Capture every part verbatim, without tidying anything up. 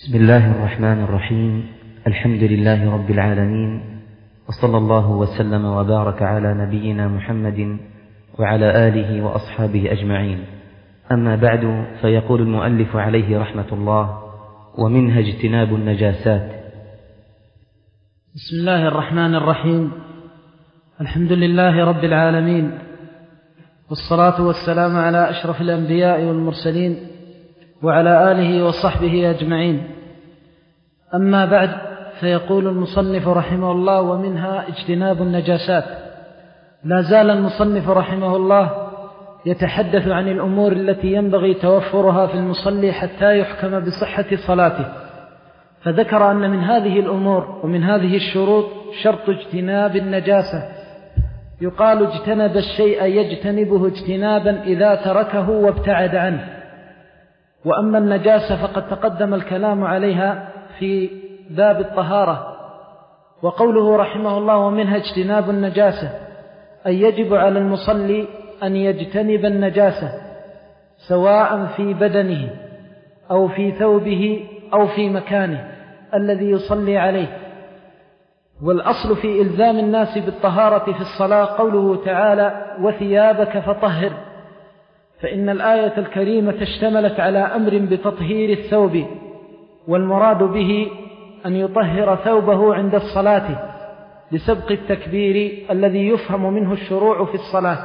بسم الله الرحمن الرحيم. الحمد لله رب العالمين، وصلى الله وسلم وبارك على نبينا محمد وعلى آله وأصحابه أجمعين. أما بعد، فيقول المؤلف عليه رحمة الله: ومنها اجتناب النجاسات. بسم الله الرحمن الرحيم. الحمد لله رب العالمين، والصلاة والسلام على أشرف الأنبياء والمرسلين وعلى آله وصحبه أجمعين. أما بعد، فيقول المصنف رحمه الله: ومنها اجتناب النجاسات. لا زال المصنف رحمه الله يتحدث عن الأمور التي ينبغي توفرها في المصلي حتى يحكم بصحة صلاته، فذكر أن من هذه الأمور ومن هذه الشروط شرط اجتناب النجاسة. يقال اجتنب الشيء يجتنبه اجتنابا إذا تركه وابتعد عنه. وأما النجاسة فقد تقدم الكلام عليها في باب الطهارة. وقوله رحمه الله: ومنها اجتناب النجاسة، أي يجب على المصلي أن يجتنب النجاسة سواء في بدنه أو في ثوبه أو في مكانه الذي يصلي عليه. والأصل في إلزام الناس بالطهارة في الصلاة قوله تعالى: وثيابك فطهر، فإن الآية الكريمة اشتملت على أمر بتطهير الثوب، والمراد به أن يطهر ثوبه عند الصلاة لسبق التكبير الذي يفهم منه الشروع في الصلاة.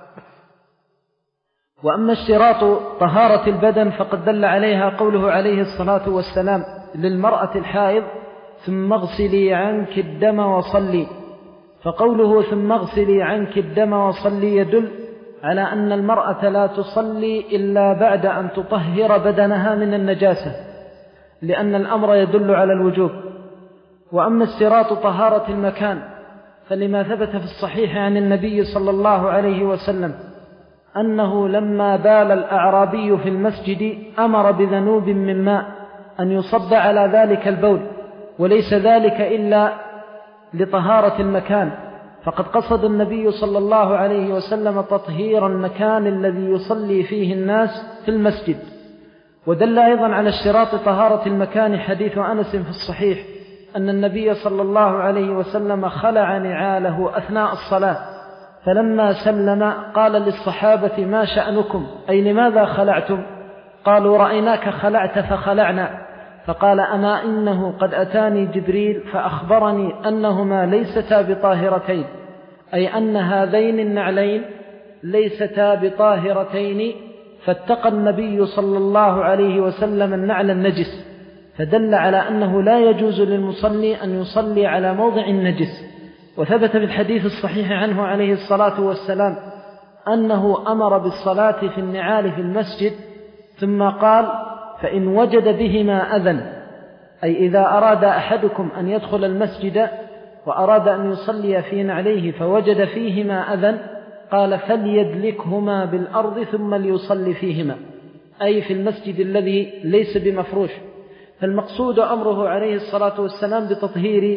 وأما اشتراط طهارة البدن فقد دل عليها قوله عليه الصلاة والسلام للمرأة الحائض: ثم اغسلي عنك الدم وصلي. فقوله ثم اغسلي عنك الدم وصلي يدل على أن المرأة لا تصلي إلا بعد أن تطهر بدنها من النجاسة، لأن الأمر يدل على الوجوب. وأما اشتراط طهارة المكان فلما ثبت في الصحيح عن النبي صلى الله عليه وسلم أنه لما بال الأعرابي في المسجد أمر بذنوب من ماء أن يصب على ذلك البول، وليس ذلك إلا لطهارة المكان، فقد قصد النبي صلى الله عليه وسلم تطهير المكان الذي يصلي فيه الناس في المسجد. ودل أيضا على اشتراط طهارة المكان حديث أنس في الصحيح أن النبي صلى الله عليه وسلم خلع نعاله أثناء الصلاة، فلما سلم قال للصحابة: ما شأنكم؟ أي لماذا خلعتم؟ قالوا: رأيناك خلعت فخلعنا. فقال: أما إنه قد أتاني جبريل فأخبرني أنهما ليستا بطاهرتين، أي أن هذين النعلين ليستا بطاهرتين. فاتقى النبي صلى الله عليه وسلم النعل النجس، فدل على أنه لا يجوز للمصلي أن يصلي على موضع النجس. وثبت في الحديث الصحيح عنه عليه الصلاة والسلام أنه أمر بالصلاة في النعال في المسجد، ثم قال: فإن وجد بهما أذى، أي إذا أراد أحدكم أن يدخل المسجد وأراد أن يصلي في نعليه فوجد فيهما أذى، قال: فليدلكهما بالأرض ثم ليصلي فيهما، أي في المسجد الذي ليس بمفروش. فالمقصود أمره عليه الصلاة والسلام بتطهير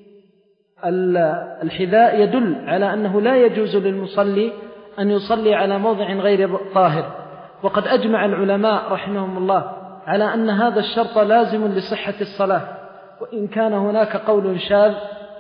الحذاء يدل على أنه لا يجوز للمصلي أن يصلي على موضع غير طاهر. وقد أجمع العلماء رحمهم الله على أن هذا الشرط لازم لصحة الصلاة، وإن كان هناك قول شاذ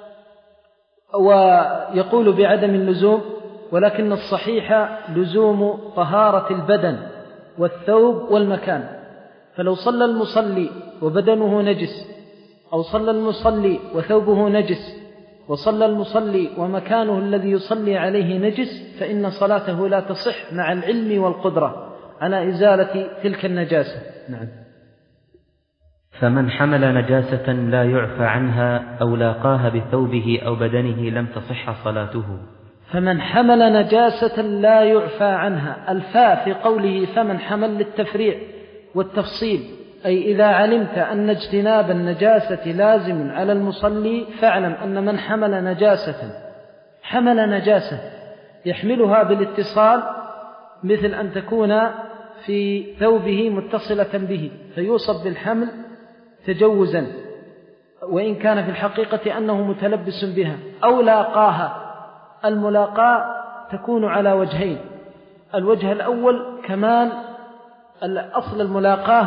ويقول بعدم اللزوم، ولكن الصحيح لزوم طهارة البدن والثوب والمكان. فلو صلى المصلي وبدنه نجس، أو صلى المصلي وثوبه نجس، وصلى المصلي ومكانه الذي يصلي عليه نجس، فإن صلاته لا تصح مع العلم والقدرة على إزالة تلك النجاسة. نعم. فمن حمل نجاسة لا يعفى عنها أو لاقاها بثوبه أو بدنه لم تصح صلاته. فمن حمل نجاسة لا يعفى عنها، الفاء في قوله فمن حمل للتفريع والتفصيل، أي إذا علمت أن اجتناب النجاسة لازم على المصلي فاعلم أن من حمل نجاسة حمل نجاسة يحملها بالاتصال، مثل أن تكون في ثوبه متصلة به فيوصف بالحمل تجوزا، وإن كان في الحقيقة أنه متلبس بها، أو لاقاها. الملاقاة تكون على وجهين: الوجه الأول كمال أصل الملاقاة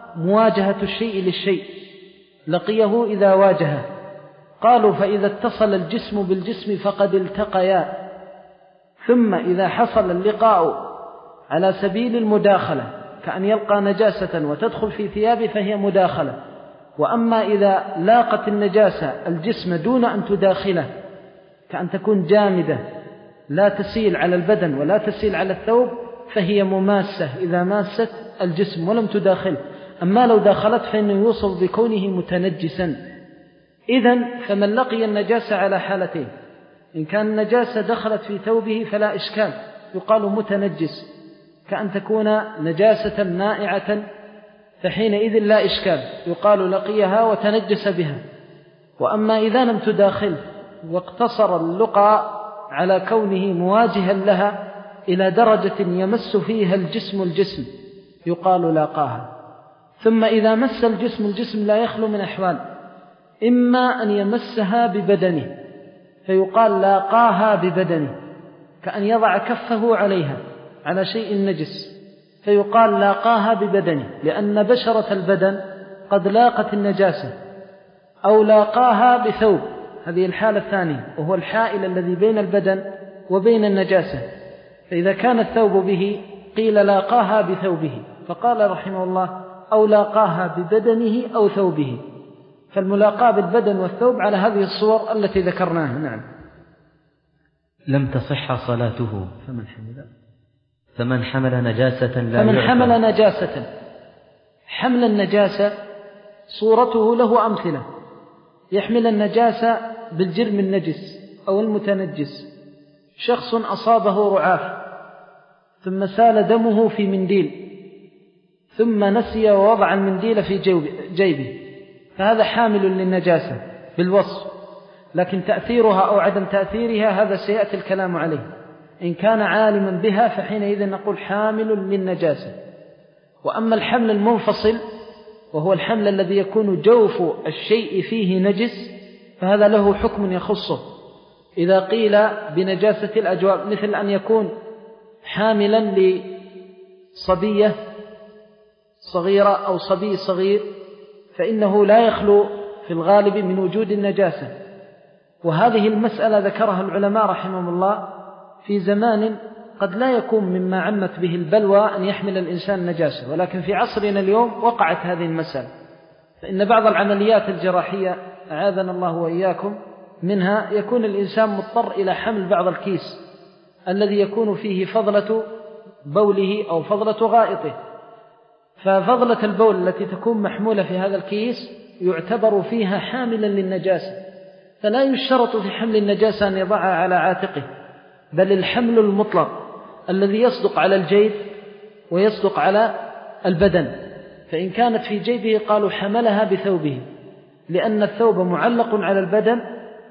مواجهة الشيء للشيء، لقيه إذا واجهه. قالوا فإذا اتصل الجسم بالجسم فقد التقيا. ثم إذا حصل اللقاء على سبيل المداخلة كأن يلقى نجاسة وتدخل في ثيابه فهي مداخلة. وأما إذا لاقت النجاسة الجسم دون أن تداخله كأن تكون جامدة لا تسيل على البدن ولا تسيل على الثوب فهي مماسة إذا ماست الجسم ولم تداخله. أما لو داخلت فإنه يوصف بكونه متنجسا. إذن فمن لقي النجاسة على حالتين: إن كان النجاسة دخلت في ثوبه فلا إشكال، يقال متنجس، كأن تكون نجاسة مائعة فحينئذ لا إشكال، يقال لقيها وتنجس بها. وأما إذا لم تداخل واقتصر اللقاء على كونه مواجها لها إلى درجة يمس فيها الجسم الجسم يقال لاقاها. ثم إذا مس الجسم الجسم لا يخلو من أحوال: إما أن يمسها ببدنه فيقال لاقاها ببدنه، كأن يضع كفه عليها على شيء نجس فيقال لاقاها ببدنه، لأن بشرة البدن قد لاقت النجاسة. أو لاقاها بثوب، هذه الحالة الثانية، وهو الحائل الذي بين البدن وبين النجاسة. فإذا كان الثوب به قيل لاقاها بثوبه، فقال رحمه الله: أو لاقاها ببدنه أو ثوبه. فالملاقاة بالبدن والثوب على هذه الصور التي ذكرناها. نعم. لم تصح صلاته. فمن حمل فمن حمل نجاسة لا فمن يعفى. حمل نجاسة، حمل النجاسة صورته له أمثلة: يحمل النجاسة بالجرم النجس أو المتنجس. شخص أصابه رعاف ثم سال دمه في منديل ثم نسي ووضع المنديل في جيبه، فهذا حامل للنجاسة بالوصف، لكن تأثيرها أو عدم تأثيرها هذا سيأتي الكلام عليه. إن كان عالما بها فحينئذ نقول حامل للنجاسة. وأما الحمل المنفصل وهو الحمل الذي يكون جوف الشيء فيه نجس فهذا له حكم يخصه. إذا قيل بنجاسة الأجواب مثل أن يكون حاملا لصبية صغيرة أو صبي صغير فإنه لا يخلو في الغالب من وجود النجاسة. وهذه المسألة ذكرها العلماء رحمهم الله في زمان قد لا يكون مما عمت به البلوى أن يحمل الإنسان نجاسة، ولكن في عصرنا اليوم وقعت هذه المسألة. فإن بعض العمليات الجراحية أعاذنا الله وإياكم منها يكون الإنسان مضطر إلى حمل بعض الكيس الذي يكون فيه فضلة بوله أو فضلة غائطه، ففضلة البول التي تكون محمولة في هذا الكيس يعتبر فيها حاملا للنجاسة، فلا يشترط في حمل النجاسة أن يضعها على عاتقه، بل الحمل المطلق الذي يصدق على الجيب ويصدق على البدن. فإن كانت في جيبه قالوا حملها بثوبه، لأن الثوب معلق على البدن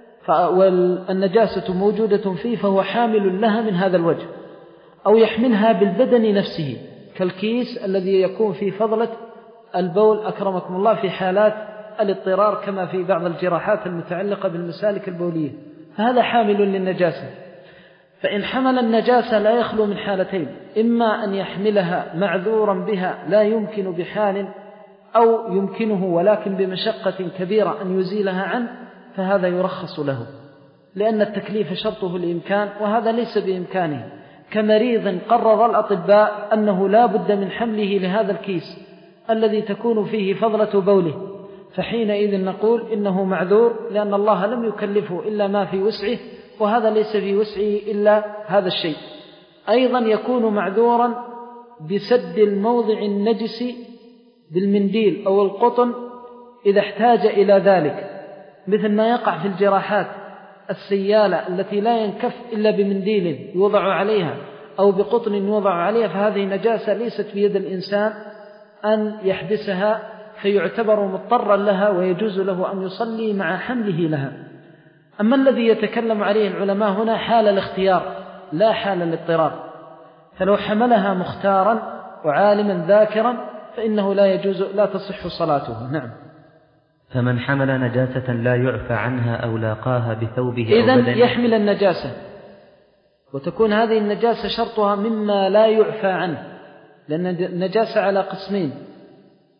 والنجاسة موجودة فيه فهو حامل لها من هذا الوجه. أو يحملها بالبدن نفسه كالكيس الذي يكون في فضلة البول أكرمكم الله في حالات الاضطرار كما في بعض الجراحات المتعلقة بالمسالك البولية، فهذا حامل للنجاسة. فإن حمل النجاسة لا يخلو من حالتين: إما أن يحملها معذورا بها لا يمكن بحال، أو يمكنه ولكن بمشقة كبيرة أن يزيلها عنه، فهذا يرخص له، لأن التكليف شرطه الإمكان وهذا ليس بإمكانه. كمريض قرر الأطباء أنه لا بد من حمله لهذا الكيس الذي تكون فيه فضلة بوله، فحينئذ نقول إنه معذور لأن الله لم يكلفه إلا ما في وسعه، وهذا ليس في وسعه إلا هذا الشيء. أيضا يكون معذورا بسد الموضع النجس بالمنديل أو القطن إذا احتاج إلى ذلك، مثل ما يقع في الجراحات السيالة التي لا ينكف إلا بمنديل يوضع عليها أو بقطن يوضع عليها، فهذه نجاسة ليست بيد الإنسان أن يحبسها، فيعتبر مضطرا لها ويجوز له أن يصلي مع حمله لها. أما الذي يتكلم عليه العلماء هنا حال الاختيار لا حال الاضطرار، فلو حملها مختارا وعالما ذاكرا فإنه لا يجوز لا تصح صلاته. نعم. فمن حمل نجاسة لا يعفى عنها أو لاقاها بثوبه أو إذن بدنه. يحمل النجاسة، وتكون هذه النجاسة شرطها مما لا يعفى عنه، لأن النجاسة على قسمين: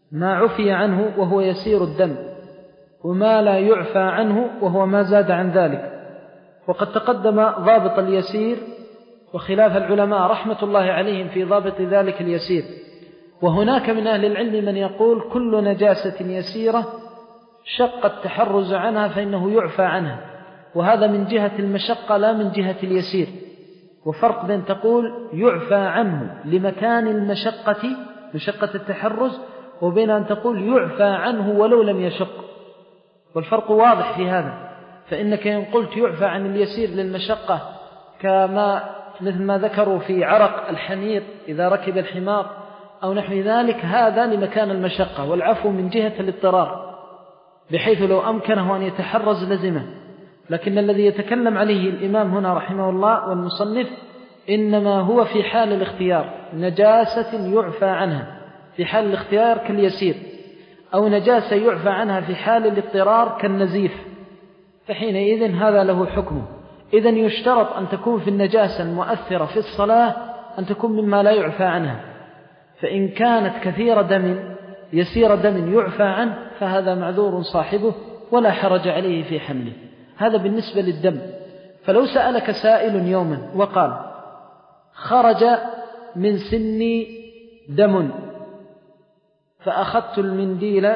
ما عفي عنه وهو يسير الدم، وما لا يعفى عنه وهو ما زاد عن ذلك. وقد تقدم ضابط اليسير وخلاف العلماء رحمة الله عليهم في ضابط ذلك اليسير. وهناك من أهل العلم من يقول كل نجاسة يسيرة شق التحرز عنها فإنه يعفى عنها، وهذا من جهة المشقة لا من جهة اليسير. وفرق بين تقول يعفى عنه لمكان المشقة مشقة التحرز، وبين أن تقول يعفى عنه ولو لم يشق، والفرق واضح في هذا. فإنك إن قلت يعفى عن اليسير للمشقة كما مثل ما ذكروا في عرق الحمير إذا ركب الحمار أو نحو ذلك، هذا لمكان المشقة، والعفو من جهة الاضطرار بحيث لو أمكنه أن يتحرز لزمه. لكن الذي يتكلم عليه الإمام هنا رحمه الله والمصنف إنما هو في حال الاختيار، نجاسة يعفى عنها في حال الاختيار كاليسير، أو نجاسة يعفى عنها في حال الاضطرار كالنزيف، فحينئذ هذا له حكمه. إذن يشترط أن تكون في النجاسة المؤثرة في الصلاة أن تكون مما لا يعفى عنها. فإن كانت كثير دم يسير دم يعفى عنه فهذا معذور صاحبه ولا حرج عليه في حمله. هذا بالنسبة للدم. فلو سألك سائل يوما وقال خرج من سني دم فأخذت المنديل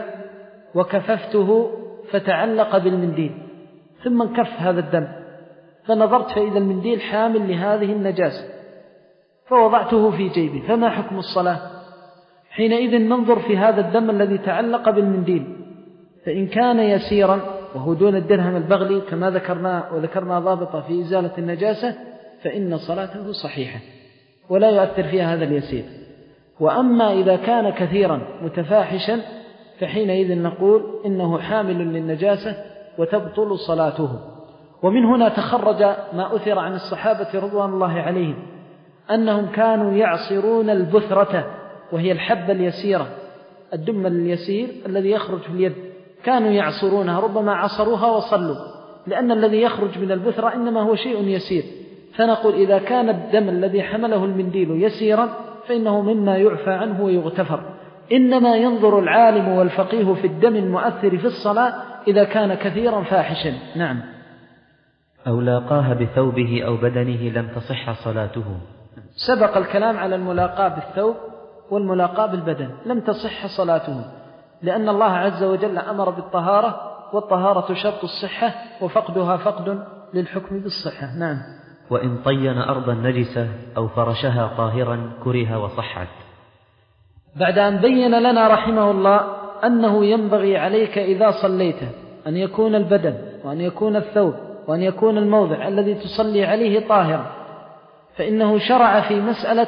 وكففته فتعلق بالمنديل، ثم انكف هذا الدم، فنظرت فإذا المنديل حامل لهذه النجاسة فوضعته في جيبي، فما حكم الصلاة؟ حينئذ ننظر في هذا الدم الذي تعلق بالمنديل، فإن كان يسيرا وهو دون الدرهم البغلي كما ذكرنا وذكرنا ضابطة في إزالة النجاسة فإن صلاته صحيحة ولا يؤثر فيها هذا اليسير. وأما إذا كان كثيرا متفاحشا فحينئذ نقول إنه حامل للنجاسة وتبطل صلاته. ومن هنا تخرج ما أثر عن الصحابة رضوان الله عليهم أنهم كانوا يعصرون البثرة، وهي الحبة اليسيرة الدم اليسير الذي يخرج في اليد، كانوا يعصرونها، ربما عصروها وصلوا، لأن الذي يخرج من البثرة إنما هو شيء يسير. فنقول إذا كان الدم الذي حمله المنديل يسيرا فإنه مما يعفى عنه ويغتفر. إنما ينظر العالم والفقيه في الدم المؤثر في الصلاة إذا كان كثيرا فاحشا. نعم. أو لاقاها بثوبه أو بدنه لم تصح صلاته. سبق الكلام على الملاقاة بالثوب والملاقاة بالبدن، لم تصح صلاته، لأن الله عز وجل أمر بالطهارة، والطهارة شرط الصحة، وفقدها فقد للحكم بالصحة. نعم. وإن طين أرضا نجسة أو فرشها طاهرا كره وصحت. بعد أن بين لنا رحمه الله أنه ينبغي عليك إذا صليت أن يكون البدن وأن يكون الثوب وأن يكون الموضع الذي تصلي عليه طاهرا، فإنه شرع في مسألة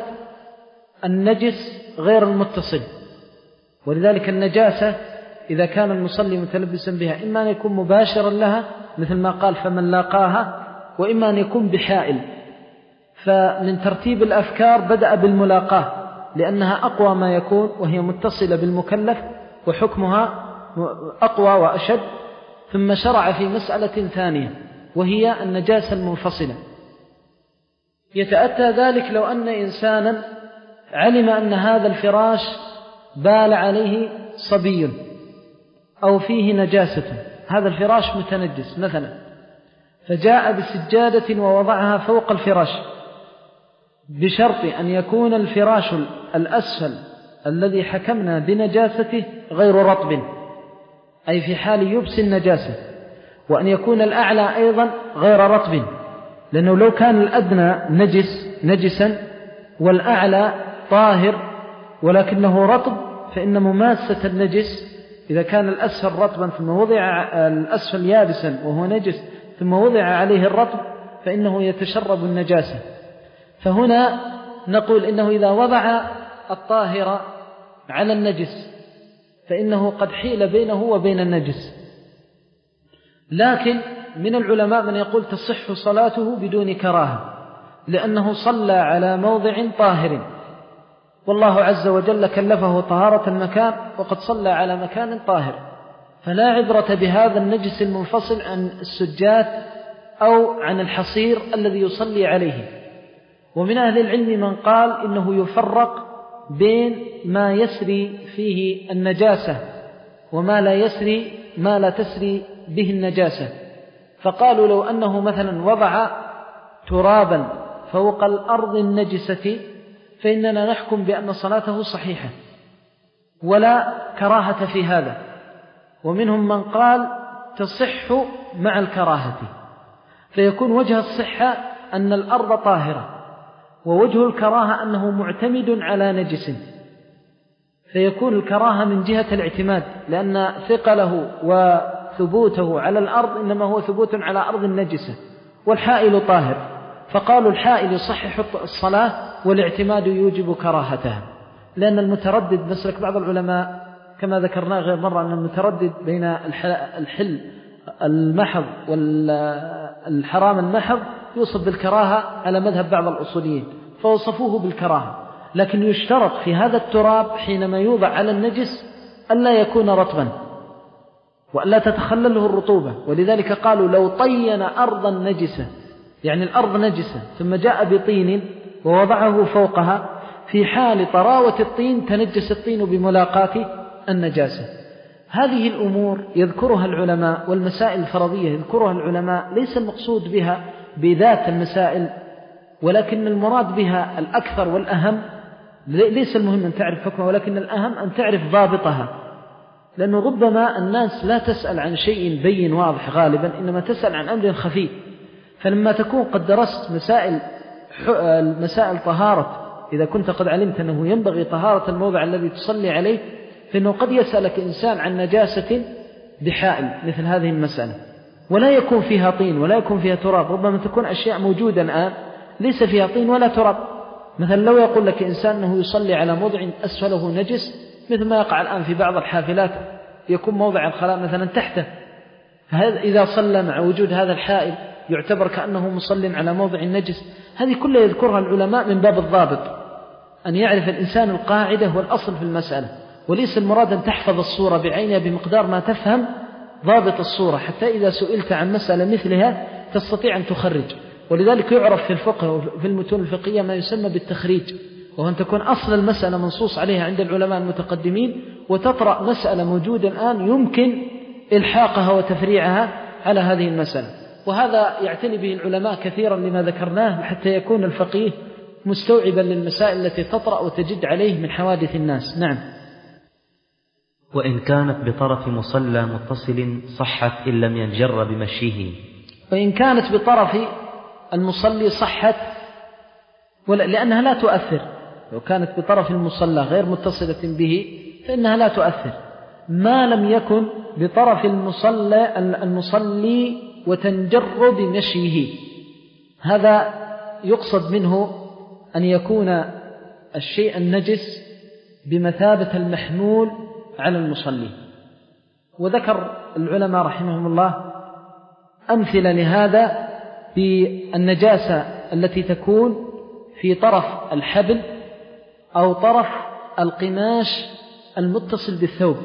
النجس غير المتصل. ولذلك النجاسة إذا كان المصلي متلبسا بها إما أن يكون مباشرا لها مثل ما قال فمن لاقاها، وإما أن يكون بحائل. فمن ترتيب الأفكار بدأ بالملاقاة لأنها أقوى ما يكون، وهي متصلة بالمكلف وحكمها أقوى وأشد. ثم شرع في مسألة ثانية وهي النجاسة المنفصلة. يتأتى ذلك لو أن إنسانا علم أن هذا الفراش بال عليه صبي أو فيه نجاسة، هذا الفراش متنجس مثلا، فجاء بسجادة ووضعها فوق الفراش بشرط أن يكون الفراش الأسفل الذي حكمنا بنجاسته غير رطب، أي في حال يبس النجاسة، وأن يكون الأعلى أيضا غير رطب، لأنه لو كان الأدنى نجس نجسا والأعلى طاهر ولكنه رطب فإن مماسة النجس إذا كان الأسفل رطبا ثم وضع الأسفل يابسا وهو نجس ثم وضع عليه الرطب فإنه يتشرب النجاسة. فهنا نقول إنه إذا وضع الطاهر على النجس فإنه قد حيل بينه وبين النجس. لكن من العلماء من يقول تصح صلاته بدون كراهة، لأنه صلى على موضع طاهر، والله عز وجل كلفه طهارة المكان وقد صلى على مكان طاهر، فلا عبرة بهذا النجس المنفصل عن السجاد أو عن الحصير الذي يصلي عليه. ومن أهل العلم من قال إنه يفرق بين ما يسري فيه النجاسة وما لا يسري ما لا تسري به النجاسة. فقالوا لو أنه مثلا وضع ترابا فوق الأرض النجسة فإننا نحكم بأن صلاته صحيحة ولا كراهة في هذا. ومنهم من قال تصح مع الكراهة، فيكون وجه الصحة أن الأرض طاهرة، ووجه الكراهة أنه معتمد على نجس، فيكون الكراهة من جهة الاعتماد، لأن ثقله وثبوته على الأرض إنما هو ثبوت على أرض النجسة، والحائل طاهر، فقالوا الحائل يصحح الصلاة والاعتماد يوجب كراهتها. لأن المتردد مسلك بعض العلماء كما ذكرنا غير مرة أن المتردد بين الحل المحض والحرام المحض يوصف بالكراهة على مذهب بعض الأصوليين فوصفوه بالكراهة، لكن يشترط في هذا التراب حينما يوضع على النجس ألا يكون رطبا وألا تتخلله الرطوبة. ولذلك قالوا لو طين أرضا نجسة، يعني الأرض نجسة ثم جاء بطين ووضعه فوقها، في حال طراوة الطين تنجس الطين بملاقاة النجاسة. هذه الأمور يذكرها العلماء، والمسائل الفرضية يذكرها العلماء ليس المقصود بها بذات المسائل، ولكن المراد بها الأكثر والأهم. ليس المهم أن تعرف حكمها، ولكن الأهم أن تعرف ضابطها، لأنه ربما الناس لا تسأل عن شيء بين واضح غالبا، إنما تسأل عن أمر خفي. فلما تكون قد درست مسائل مسائل طهارة، إذا كنت قد علمت أنه ينبغي طهارة الموضع الذي تصلي عليه، فإنه قد يسألك إنسان عن نجاسة بحائل مثل هذه المسألة ولا يكون فيها طين ولا يكون فيها تراب، ربما تكون أشياء موجودة الآن ليس فيها طين ولا تراب. مثلا لو يقول لك إنسان أنه يصلي على موضع أسفله نجس، مثل ما يقع الآن في بعض الحافلات يكون موضع الخلاء مثلا تحته، فهذا إذا صلى مع وجود هذا الحائل يعتبر كأنه مصل على موضع النجس. هذه كلها يذكرها العلماء من باب الضابط، أن يعرف الإنسان القاعدة والأصل في المسألة، وليس المراد أن تحفظ الصورة بعينها بمقدار ما تفهم ضابط الصورة، حتى إذا سئلت عن مسألة مثلها تستطيع أن تخرج. ولذلك يعرف في الفقه وفي المتون الفقهية ما يسمى بالتخريج، وهو أن تكون أصل المسألة منصوص عليها عند العلماء المتقدمين، وتطرأ مسألة موجودة الآن يمكن إلحاقها وتفريعها على هذه المسألة. وهذا يعتني به العلماء كثيرا لما ذكرناه، حتى يكون الفقيه مستوعبا للمسائل التي تطرأ وتجد عليه من حوادث الناس. نعم. وإن كانت بطرف مصلى متصل صحت إن لم ينجر بمشيه. وإن كانت بطرف المصلي صحت، لأنها لا تؤثر. لو كانت بطرف المصلى غير متصلة به فإنها لا تؤثر، ما لم يكن بطرف المصلى المصلي وتنجر بمشيه. هذا يقصد منه أن يكون الشيء النجس بمثابة المحمول على المصلي. وذكر العلماء رحمهم الله أمثلة لهذا بالنجاسة التي تكون في طرف الحبل أو طرف القماش المتصل بالثوب،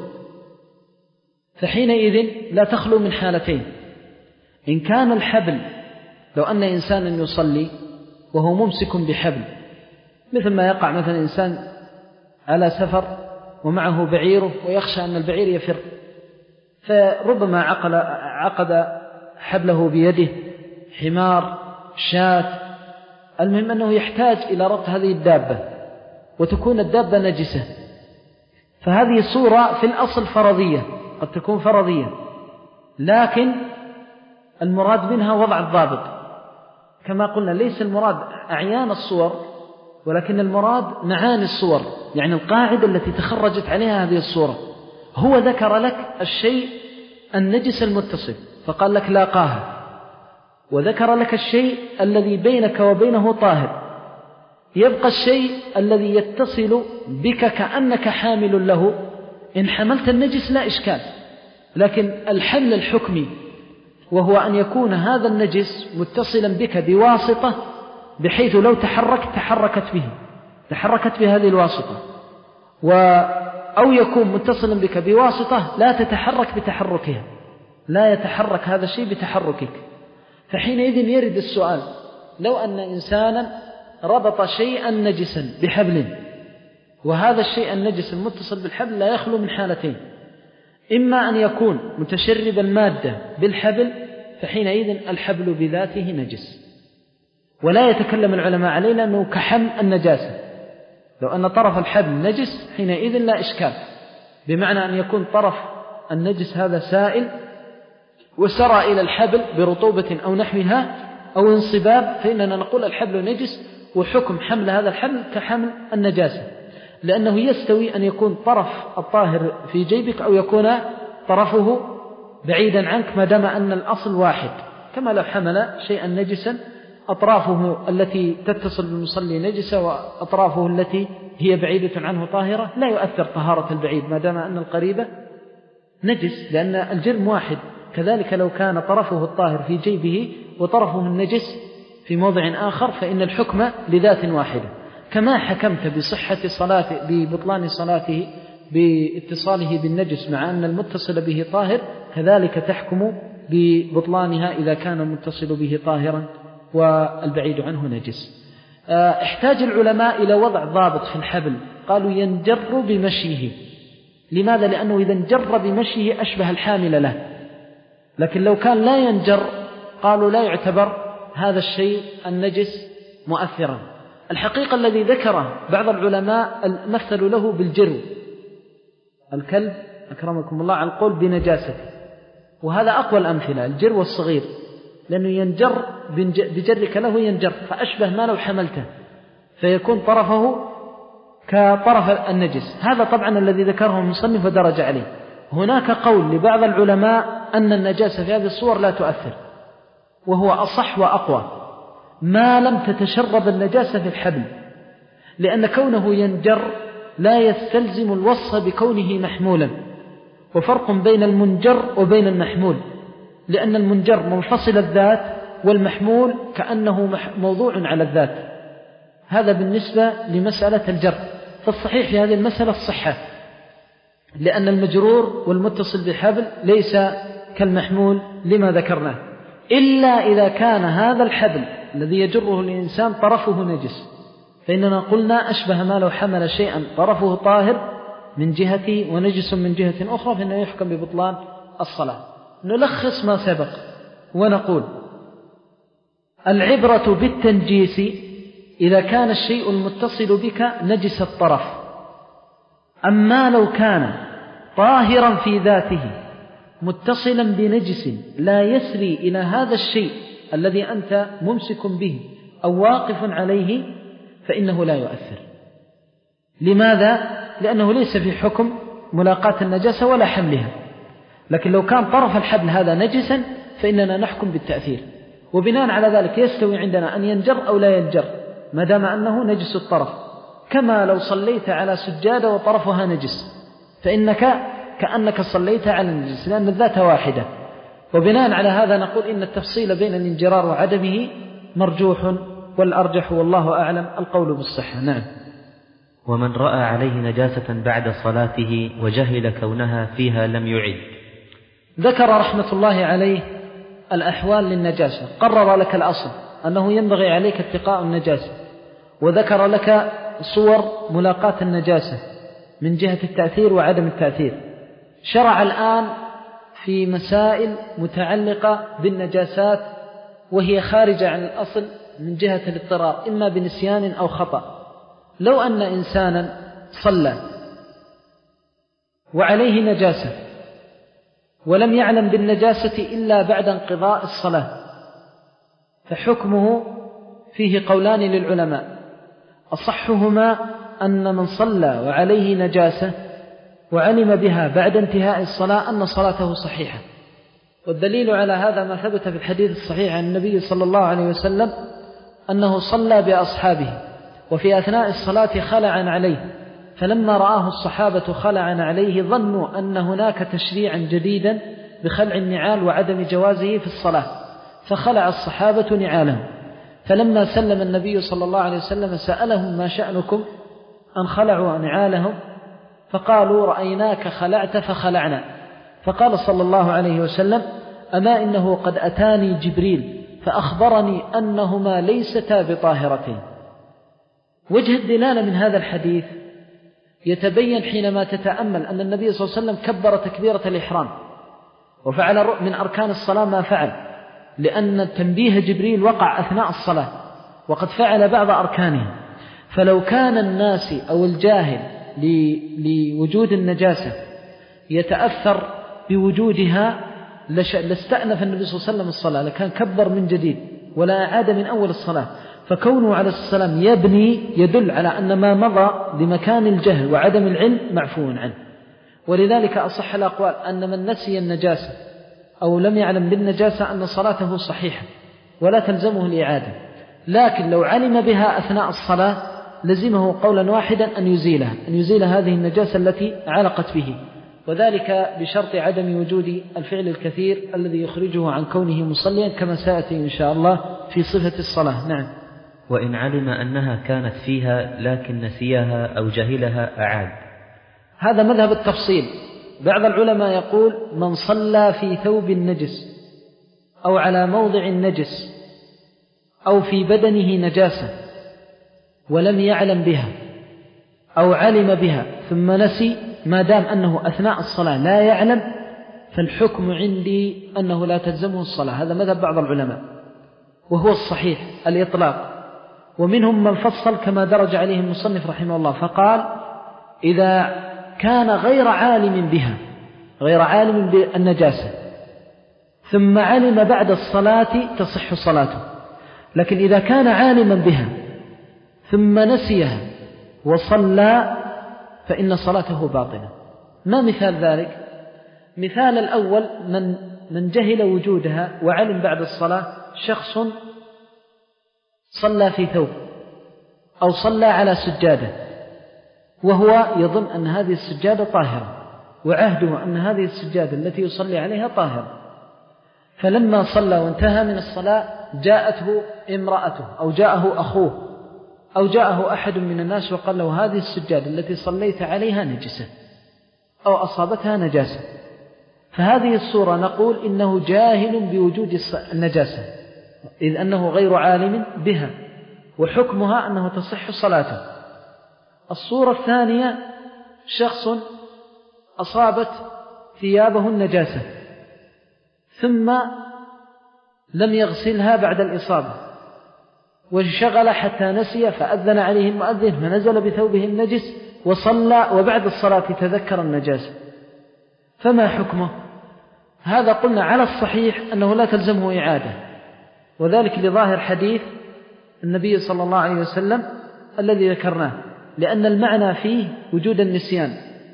فحينئذ لا تخلو من حالتين. إن كان الحبل، لو أن إنسانا يصلي وهو ممسك بحبل، مثل ما يقع مثلا إنسان على سفر ومعه بعيره ويخشى أن البعير يفر، فربما عقد, عقد حبله بيده، حمار، شاة، المهم أنه يحتاج إلى ربط هذه الدابة وتكون الدابة نجسة. فهذه صورة في الأصل فرضية، قد تكون فرضية، لكن المراد منها وضع الضابط. كما قلنا ليس المراد أعيان الصور، ولكن المراد معاني الصور، يعني القاعدة التي تخرجت عليها هذه الصورة. هو ذكر لك الشيء النجس المتصل فقال لك لاقاها، وذكر لك الشيء الذي بينك وبينه طاهر، يبقى الشيء الذي يتصل بك كأنك حامل له. إن حملت النجس لا إشكال، لكن الحمل الحكمي وهو أن يكون هذا النجس متصلا بك بواسطة، بحيث لو تحركت تحركت به تحركت بهذه الواسطة، و أو يكون متصلا بك بواسطة لا تتحرك بتحركها، لا يتحرك هذا الشيء بتحركك. فحينئذ يرد السؤال: لو أن إنسانا ربط شيئا نجسا بحبل وهذا الشيء النجس المتصل بالحبل لا يخلو من حالتين: إما أن يكون متشرب المادة بالحبل فحينئذ الحبل بذاته نجس، ولا يتكلم العلماء عليه لأنه كحمل النجاسة. لو أن طرف الحبل نجس حينئذ لا إشكال، بمعنى أن يكون طرف النجس هذا سائل وسرى إلى الحبل برطوبة أو نحوها أو انصباب، فإننا نقول الحبل نجس، وحكم حمل هذا الحبل كحمل النجاسة، لأنه يستوي أن يكون طرف الطاهر في جيبك أو يكون طرفه بعيدا عنك ما دام أن الأصل واحد، كما لو حمل شيئا نجسا أطرافه التي تتصل بالمصلي نجسة وأطرافه التي هي بعيدة عنه طاهرة، لا يؤثر طهارة البعيد ما دام أن القريبة نجس، لأن الجرم واحد. كذلك لو كان طرفه الطاهر في جيبه وطرفه النجس في موضع آخر فإن الحكم لذات واحدة. كما حكمت بصحة صلاته ببطلان صلاته باتصاله بالنجس مع أن المتصل به طاهر، كذلك تحكم ببطلانها إذا كان المتصل به طاهرا والبعيد عنه نجس. احتاج العلماء إلى وضع ضابط في الحبل، قالوا ينجر بمشيه. لماذا؟ لأنه إذا انجر بمشيه أشبه الحامل له، لكن لو كان لا ينجر قالوا لا يعتبر هذا الشيء النجس مؤثرا. الحقيقة الذي ذكره بعض العلماء مثلوا له بالجرو، الكلب أكرمكم الله على القول بنجاسته، وهذا أقوى الأمثلة الجرو الصغير، لأنه ينجر بجرك له ينجر، فأشبه ما لو حملته فيكون طرفه كطرف النجس. هذا طبعا الذي ذكره المصنف ودرج عليه. هناك قول لبعض العلماء أن النجاسة في هذه الصور لا تؤثر، وهو أصح وأقوى ما لم تتشرب النجاسة في الحبل، لأن كونه ينجر لا يستلزم الوصف بكونه محمولا، وفرق بين المنجر وبين المحمول، لأن المنجر منفصل الذات والمحمول كأنه موضوع على الذات. هذا بالنسبة لمسألة الجر، فالصحيح في هذه المسألة الصحة، لأن المجرور والمتصل بالحبل ليس كالمحمول لما ذكرناه، إلا إذا كان هذا الحبل الذي يجره الإنسان طرفه نجس، فإننا قلنا أشبه ما لو حمل شيئا طرفه طاهر من جهة ونجس من جهة أخرى، فإنه يحكم ببطلان الصلاة. نلخص ما سبق ونقول: العبرة بالتنجيس إذا كان الشيء المتصل بك نجس الطرف، أما لو كان طاهرا في ذاته متصلا بنجس لا يسري إلى هذا الشيء الذي أنت ممسك به أو واقف عليه فإنه لا يؤثر. لماذا؟ لأنه ليس في حكم ملاقاة النجاسة ولا حملها، لكن لو كان طرف الحبل هذا نجسا فإننا نحكم بالتأثير، وبناء على ذلك يستوي عندنا أن ينجر أو لا ينجر ما دام أنه نجس الطرف، كما لو صليت على سجادة وطرفها نجس فإنك كأنك صليت على النجس، لأن الذات واحدة. وبناء على هذا نقول إن التفصيل بين الانجرار وعدمه مرجوح، والأرجح والله أعلم القول بالصحة. نعم. ومن رأى عليه نجاسة بعد صلاته وجهل كونها فيها لم يعد. ذكر رحمة الله عليه الأحوال للنجاسة، قرر لك الأصل أنه ينبغي عليك اتقاء النجاسة، وذكر لك صور ملاقاة النجاسة من جهة التأثير وعدم التأثير. شرع الآن في مسائل متعلقة بالنجاسات وهي خارجة عن الأصل من جهة الاضطرار، إما بنسيان أو خطأ. لو أن إنسانا صلى وعليه نجاسة ولم يعلم بالنجاسة إلا بعد انقضاء الصلاة، فحكمه فيه قولان للعلماء، أصحهما أن من صلى وعليه نجاسة وعلم بها بعد انتهاء الصلاة أن صلاته صحيحة. والدليل على هذا ما ثبت في الحديث الصحيح عن النبي صلى الله عليه وسلم أنه صلى بأصحابه وفي أثناء الصلاة خلعا عليه، فلما رآه الصحابة خلعا عليه ظنوا أن هناك تشريعا جديدا بخلع النعال وعدم جوازه في الصلاة، فخلع الصحابة نعالهم. فلما سلم النبي صلى الله عليه وسلم سألهم: ما شأنكم أن خلعوا نعالهم؟ فقالوا: رأيناك خلعت فخلعنا. فقال صلى الله عليه وسلم: أما إنه قد أتاني جبريل فأخبرني أنهما ليستا بطاهرتين. وجه الدلالة من هذا الحديث يتبين حينما تتأمل أن النبي صلى الله عليه وسلم كبر تكبيرة الإحرام وفعل من أركان الصلاة ما فعل، لأن تنبيه جبريل وقع أثناء الصلاة وقد فعل بعض أركانها. فلو كان الناس أو الجاهل لوجود النجاسة يتأثر بوجودها لاستأنف النبي صلى الله عليه وسلم الصلاة، لكان كبر من جديد ولا أعاد من أول الصلاة. فكونه عليه السلام يبني يدل على أن ما مضى لمكان الجهل وعدم العلم معفو عنه. ولذلك أصح الأقوال أن من نسي النجاسة أو لم يعلم بالنجاسة أن صلاته صحيحة ولا تلزمه الإعادة، لكن لو علم بها أثناء الصلاة لزمه قولا واحدا أن يزيلها أن يزيل هذه النجاسة التي علقت به، وذلك بشرط عدم وجود الفعل الكثير الذي يخرجه عن كونه مصليا كما سيأتي إن شاء الله في صفة الصلاة. نعم. وإن علم أنها كانت فيها لكن نسيها أو جهلها أعاد. هذا مذهب التفصيل. بعض العلماء يقول من صلى في ثوب النجس أو على موضع النجس أو في بدنه نجاسة ولم يعلم بها أو علم بها ثم نسي، ما دام أنه أثناء الصلاة لا يعلم فالحكم عندي أنه لا تلزمه الصلاة. هذا مذهب بعض العلماء وهو الصحيح الإطلاق. ومنهم من فصل كما درج عليه المصنف رحمه الله فقال إذا كان غير عالم بها غير عالم بالنجاسة ثم علم بعد الصلاة تصح صلاته، لكن إذا كان عالما بها ثم نسيها وصلى فإن صلاته باطلة. ما مثال ذلك؟ مثال الأول من, من جهل وجودها وعلم بعد الصلاة شخص صلى في ثوب أو صلى على سجادة وهو يظن أن هذه السجادة طاهرة وعهده أن هذه السجادة التي يصلي عليها طاهرة، فلما صلى وانتهى من الصلاة جاءته امرأته أو جاءه أخوه أو جاءه أحد من الناس وقال له هذه السجادة التي صليت عليها نجسة أو أصابتها نجاسة، فهذه الصورة نقول إنه جاهل بوجود النجاسة إذ أنه غير عالم بها وحكمها أنه تصح صلاته. الصورة الثانية شخص أصابت ثيابه النجاسة ثم لم يغسلها بعد الإصابة وانشغل حتى نسي فأذن عليه المؤذن فنزل بثوبه النجس وصلى وبعد الصلاة تذكر النجاسة، فما حكمه؟ هذا قلنا على الصحيح أنه لا تلزمه إعادة، وذلك لظاهر حديث النبي صلى الله عليه وسلم الذي ذكرناه، لأن المعنى فيه وجود النسيان.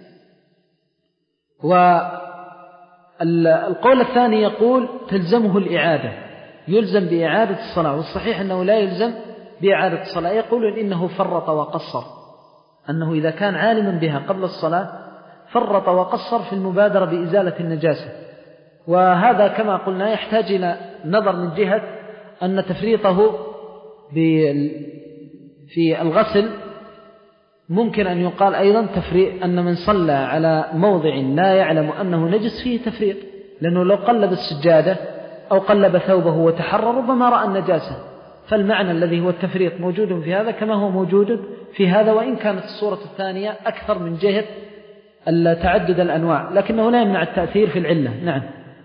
والقول الثاني يقول تلزمه الإعادة، يلزم بإعادة الصلاة، والصحيح أنه لا يلزم بإعادة الصلاة. يقولون إنه فرط وقصر، أنه إذا كان عالما بها قبل الصلاة فرط وقصر في المبادرة بإزالة النجاسة، وهذا كما قلنا يحتاج إلى نظر من جهة أن تفريطه في الغسل ممكن أن يقال أيضا تفريط، أن من صلى على موضع لا يعلم أنه نجس فيه تفريط، لأنه لو قلب السجادة أو قلب ثوبه وتحرر ربما رأى النجاسة، فالمعنى الذي هو التفريط موجود في هذا كما هو موجود في هذا، وإن كانت الصورة الثانية أكثر من جهة تعدد الأنواع، لكنه لا يمنع التأثير في العلة. نعم.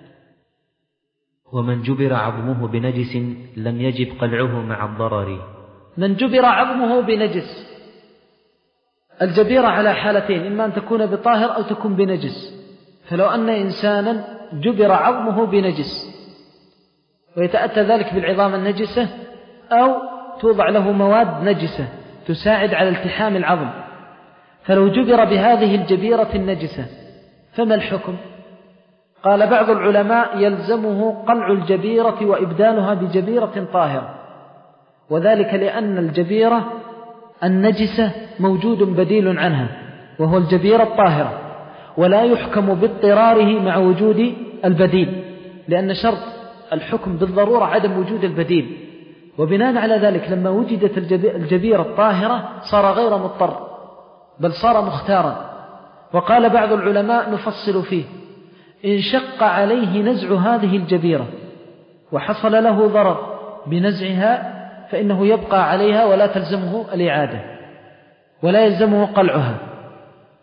ومن جبر عظمه بنجس لم يجب قلعه مع الضرر. من جبر عظمه بنجس، الجبيرة على حالتين، إما أن تكون بطاهر أو تكون بنجس. فلو أن إنسانا جبر عظمه بنجس ويتأتى ذلك بالعظام النجسة أو توضع له مواد نجسة تساعد على التحام العظم، فلو جبر بهذه الجبيرة النجسة فما الحكم؟ قال بعض العلماء يلزمه قلع الجبيرة وإبدالها بجبيرة طاهرة، وذلك لأن الجبيرة النجسة موجود بديل عنها وهو الجبيرة الطاهرة، ولا يحكم باضطراره مع وجود البديل، لأن شرط الحكم بالضرورة عدم وجود البديل، وبناء على ذلك لما وجدت الجبيرة الطاهرة صار غير مضطر بل صار مختارا. وقال بعض العلماء نفصل فيه، إن شق عليه نزع هذه الجبيرة وحصل له ضرر بنزعها فإنه يبقى عليها ولا تلزمه الإعادة ولا يلزمه قلعها،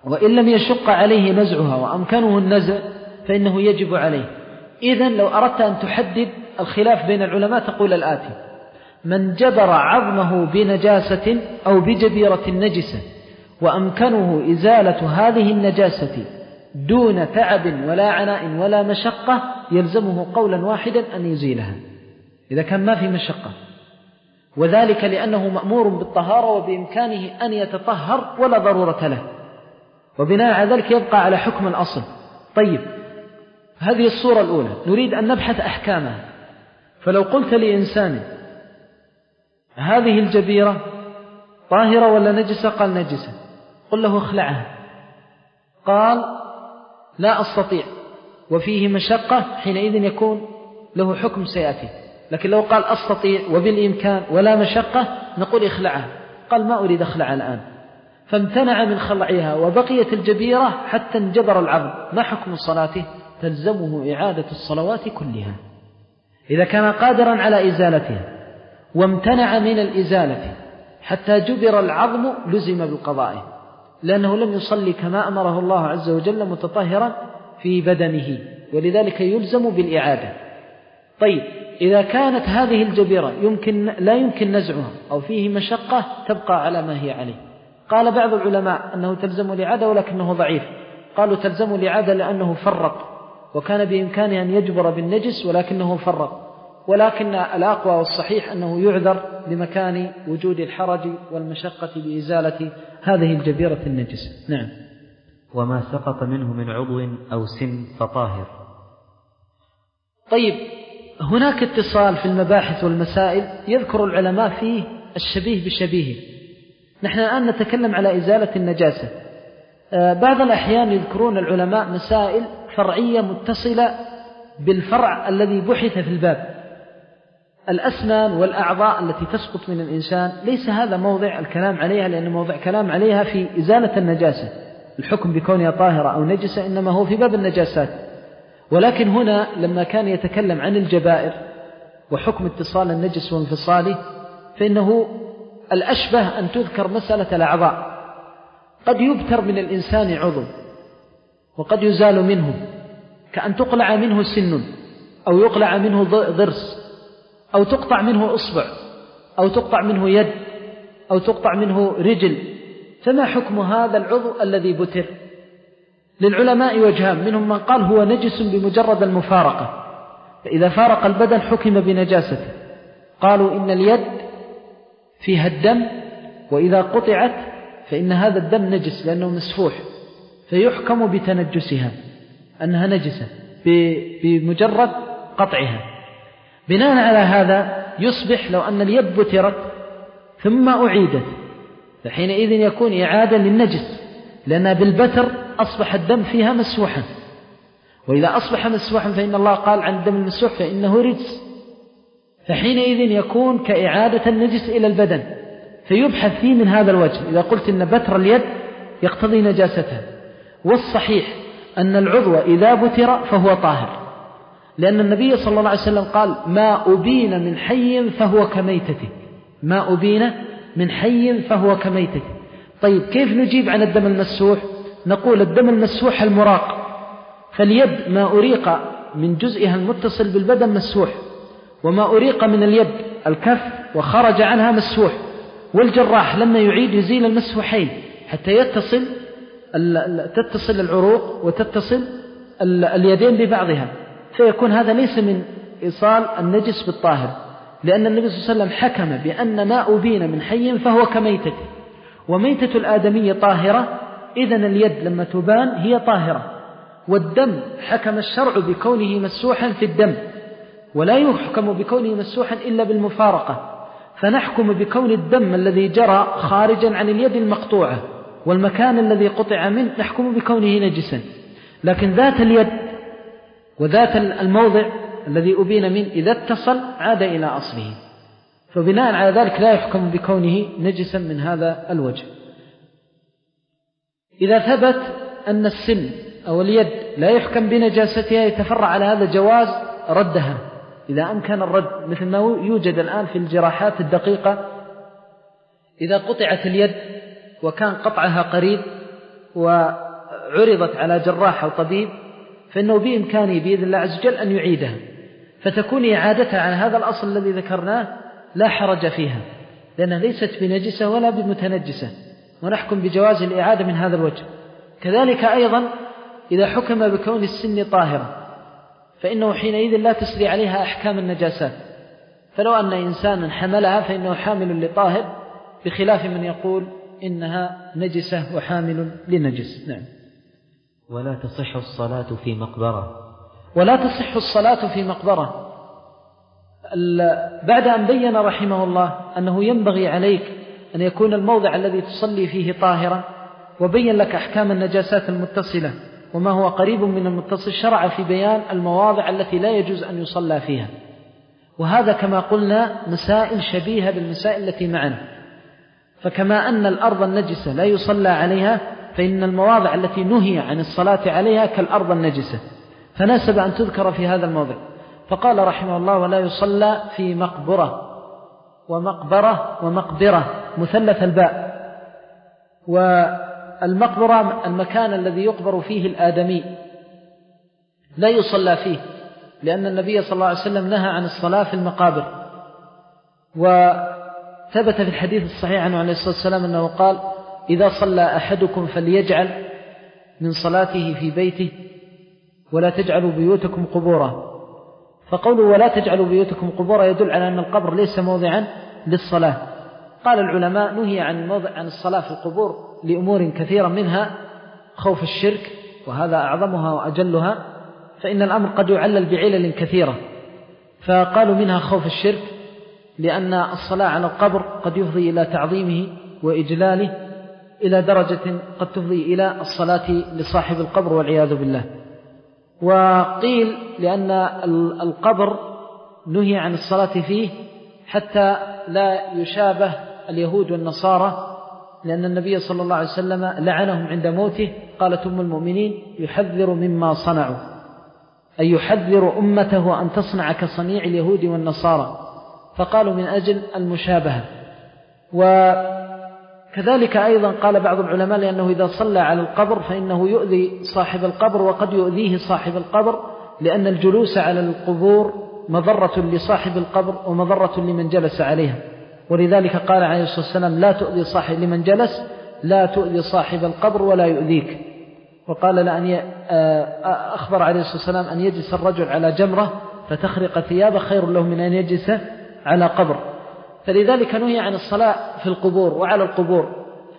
وإن لم يشق عليه نزعها وأمكنه النزع فإنه يجب عليه. إذن لو أردت أن تحدد الخلاف بين العلماء تقول الآتي: من جبر عظمه بنجاسة أو بجبيرة نجسة وأمكنه إزالة هذه النجاسة دون تعب ولا عناء ولا مشقة يلزمه قولا واحدا أن يزيلها إذا كان ما في مشقة، وذلك لأنه مأمور بالطهارة وبإمكانه أن يتطهر ولا ضرورة له، وبناء على ذلك يبقى على حكم الأصل. طيب، هذه الصورة الأولى نريد أن نبحث أحكامها. فلو قلت لإنسان هذه الجبيرة طاهرة ولا نجسة؟ قال نجسة، قل له اخلعها، قال لا أستطيع وفيه مشقة، حينئذ يكون له حكم سيأتي. لكن لو قال أستطيع وبالإمكان ولا مشقة نقول اخلعها، قال ما أريد اخلعها الآن، فامتنع من خلعها وبقيت الجبيرة حتى انجبر العظم، ما حكم صلاته؟ تلزمه إعادة الصلوات كلها إذا كان قادرا على إزالتها، وامتنع من الإزالة حتى جبر العظم لزم بالقضاء، لأنه لم يصلي كما أمره الله عز وجل متطهرا في بدنه، ولذلك يلزم بالإعادة. طيب، إذا كانت هذه الجبيرة يمكن لا يمكن نزعها أو فيه مشقة تبقى على ما هي عليه. قال بعض العلماء أنه تلزم الإعادة ولكنه ضعيف، قالوا تلزم الإعادة لأنه فرط وكان بإمكانه أن يجبر بالنجس ولكنه فرط، ولكن الأقوى والصحيح أنه يعذر لمكان وجود الحرج والمشقة بإزالة هذه الجبيرة النجسة. نعم. وما سقط منه من عضو أو سن فطاهر. طيب، هناك اتصال في المباحث والمسائل يذكر العلماء فيه الشبيه بشبيه. نحن الآن نتكلم على إزالة النجاسة. بعض الأحيان يذكرون العلماء مسائل فرعية متصلة بالفرع الذي بحث في الباب. الأسنان والأعضاء التي تسقط من الإنسان ليس هذا موضع الكلام عليها، لأن موضع كلام عليها في إزالة النجاسة، الحكم بكونها طاهرة أو نجسة إنما هو في باب النجاسات. ولكن هنا لما كان يتكلم عن الجبائر وحكم اتصال النجس وانفصاله، فإنه الأشبه أن تذكر مسألة الأعضاء. قد يبتر من الإنسان عضو وقد يزال منه، كأن تقلع منه سن أو يقلع منه ضرس أو تقطع منه إصبع أو تقطع منه يد أو تقطع منه رجل، فما حكم هذا العضو الذي بتر؟ للعلماء وجهان، منهم من قال هو نجس بمجرد المفارقة، فإذا فارق البدن حكم بنجاسته. قالوا إن اليد فيها الدم، وإذا قطعت فإن هذا الدم نجس لأنه مسفوح، فيحكم بتنجسها أنها نجسة بمجرد قطعها. بناء على هذا يصبح لو أن اليد بترت ثم أعيدت فحينئذ يكون إعادة للنجس، لأن بالبتر أصبح الدم فيها مسفوحا، وإذا أصبح مسفوحا فإن الله قال عن الدم المسفوح فإنه رجس، فحينئذ يكون كإعادة النجس إلى البدن، فيبحث فيه من هذا الوجه. إذا قلت إن بتر اليد يقتضي نجاستها، والصحيح أن العضو إذا بتر فهو طاهر، لأن النبي صلى الله عليه وسلم قال ما أبين من حي فهو كميتته، ما أبين من حي فهو كميتته. طيب، كيف نجيب عن الدم المسفوح؟ نقول الدم المسفوح المراق، فاليد ما أريق من جزئها المتصل بالبدن مسفوح، وما أريق من اليد الكف وخرج عنها مسفوح، والجراح لما يعيد يزيل المسفوحين حتى يتصل تتصل العروق وتتصل اليدين ببعضها، فيكون هذا ليس من إيصال النجس بالطاهر، لأن النبي صلى الله عليه وسلم حكم بأن ما أبين من حي فهو كميتته، وميتة الآدمي طاهرة، إذن اليد لما تبان هي طاهرة. والدم حكم الشرع بكونه مسوحا في الدم، ولا يحكم بكونه مسوحا إلا بالمفارقة، فنحكم بكون الدم الذي جرى خارجا عن اليد المقطوعة والمكان الذي قطع منه نحكم بكونه نجسا، لكن ذات اليد وذات الموضع الذي أبين منه إذا اتصل عاد إلى أصله، فبناء على ذلك لا يحكم بكونه نجسا من هذا الوجه. إذا ثبت أن السن أو اليد لا يحكم بنجاستها يتفرع على هذا جواز ردها إذا أمكن الرد، مثل ما يوجد الآن في الجراحات الدقيقة، إذا قطعت اليد وكان قطعها قريب وعرضت على جراح أو طبيب فإنه بإمكانه بإذن الله عز وجل أن يعيدها، فتكون إعادتها على هذا الأصل الذي ذكرناه لا حرج فيها، لأنها ليست بنجسة ولا بمتنجسة، ونحكم بجواز الإعادة من هذا الوجه. كذلك أيضا إذا حكم بكون السن طاهرة فإنه حينئذ لا تسري عليها أحكام النجاسات، فلو أن إنسانا حملها فإنه حامل لطاهر، بخلاف من يقول إنها نجسة وحامل لنجس. نعم. ولا تصح الصلاة في مقبرة. ولا تصح الصلاة في مقبرة. بعد أن بين رحمه الله أنه ينبغي عليك أن يكون الموضع الذي تصلي فيه طاهرا، وبين لك أحكام النجاسات المتصلة وما هو قريب من المتصل، شرع في بيان المواضع التي لا يجوز أن يصلى فيها، وهذا كما قلنا مسائل شبيهة بالمسائل التي معنا. فكما أن الأرض النجسة لا يصلى عليها، فإن المواضع التي نهي عن الصلاة عليها كالأرض النجسة، فناسب أن تذكر في هذا الموضع. فقال رحمه الله: ولا يصلى في مقبرة، ومقبرة ومقبرة مثلث الباء. والمقبرة المكان الذي يقبر فيه الآدمي لا يصلى فيه، لأن النبي صلى الله عليه وسلم نهى عن الصلاة في المقابر. وثبت في الحديث الصحيح عنه عليه الصلاة والسلام أنه قال: إذا صلى أحدكم فليجعل من صلاته في بيته ولا تجعلوا بيوتكم قبورا. فقولوا ولا تجعلوا بيوتكم قبورا يدل على أن القبر ليس موضعا للصلاة. قال العلماء: نهي عن موضع عن الصلاة في القبور لأمور كثيرة، منها خوف الشرك، وهذا أعظمها وأجلها، فإن الأمر قد يعلل بعلل كثيرة. فقالوا منها خوف الشرك، لأن الصلاة على القبر قد يفضي إلى تعظيمه وإجلاله إلى درجة قد تفضي إلى الصلاة لصاحب القبر والعياذ بالله. وقيل لأن القبر نهي عن الصلاة فيه حتى لا يشابه اليهود والنصارى، لأن النبي صلى الله عليه وسلم لعنهم عند موته. قالت أم المؤمنين: يحذر مما صنعوا، أي يحذر أمته أن تصنع كصنيع اليهود والنصارى، فقالوا من أجل المشابهة. وكذلك أيضا قال بعض العلماء: لأنه إذا صلى على القبر فإنه يؤذي صاحب القبر، وقد يؤذيه صاحب القبر، لأن الجلوس على القبور مضرة لصاحب القبر ومضرة لمن جلس عليها. ولذلك قال عليه الصلاة والسلام: لا تؤذي صاحب لمن جلس لا تؤذي صاحب القبر ولا يؤذيك. وقال لأن أخبر عليه الصلاة والسلام أن يجلس الرجل على جمرة فتخرق ثيابه خير له من أن يجلس على قبر. فلذلك نهي عن الصلاة في القبور وعلى القبور.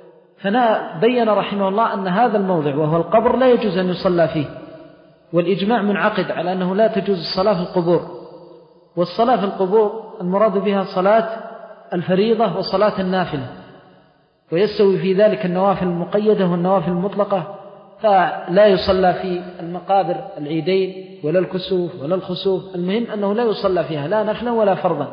فبين رحمه الله أن هذا الموضع وهو القبر لا يجوز أن يصلى فيه، والإجماع منعقد على أنه لا تجوز الصلاة في القبور. والصلاة في القبور المراد بها صلاة الفريضة وصلاة النافلة، ويستوي في ذلك النوافل المقيدة والنوافل المطلقة، فلا يصلى في المقابر العيدين ولا الكسوف ولا الخسوف، المهم أنه لا يصلى فيها لا نفلا ولا فرضا.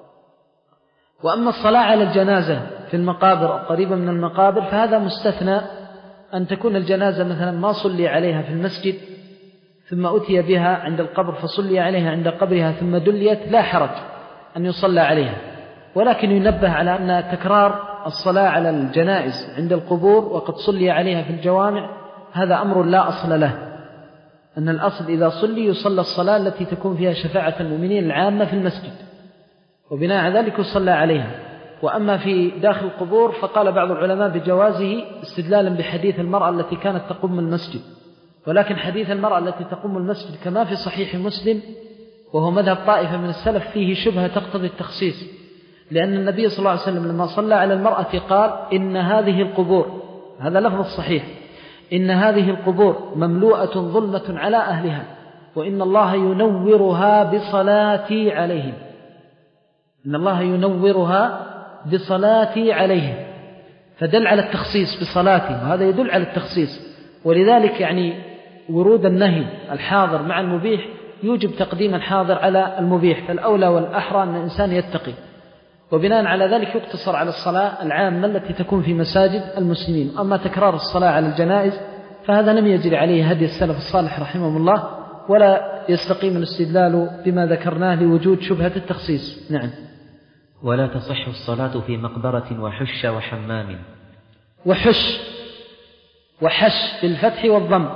وأما الصلاة على الجنازة في المقابر أو قريبا من المقابر فهذا مستثنى، أن تكون الجنازة مثلا ما صلي عليها في المسجد ثم أتي بها عند القبر فصلي عليها عند قبرها ثم دليت، لا حرج أن يصلى عليها. ولكن ينبه على أن تكرار الصلاة على الجنائز عند القبور وقد صلي عليها في الجوامع هذا أمر لا أصل له، أن الأصل إذا صلي يصلى الصلاة التي تكون فيها شفاعة المؤمنين العامة في المسجد، وبناء على ذلك يصلى عليها. وأما في داخل القبور فقال بعض العلماء بجوازه استدلالا بحديث المرأة التي كانت تقوم المسجد. ولكن حديث المرأة التي تقوم المسجد كما في صحيح مسلم وهو مذهب طائفة من السلف فيه شبهة تقتضي التخصيص، لأن النبي صلى الله عليه وسلم لما صلى على المرأة قال: إن هذه القبور، هذا لفظ الصحيح، إن هذه القبور مملوءة ظلمة على أهلها وإن الله ينورها بصلاتي عليهم، إن الله ينورها بصلاتي عليهم، فدل على التخصيص بصلاتي، وهذا يدل على التخصيص. ولذلك يعني ورود النهي الحاضر مع المبيح يوجب تقديم الحاضر على المبيح، فالأولى والأحرى أن الإنسان يتقي. وبناء على ذلك يقتصر على الصلاة العامة التي تكون في مساجد المسلمين. أما تكرار الصلاة على الجنائز فهذا لم يجري عليه هدي السلف الصالح رحمه الله، ولا يستقيم الاستدلال بما ذكرناه لوجود شبهة التخصيص. نعم. ولا تصح الصلاة في مقبرة وحش وحمام. وحش وحش بالفتح والضم.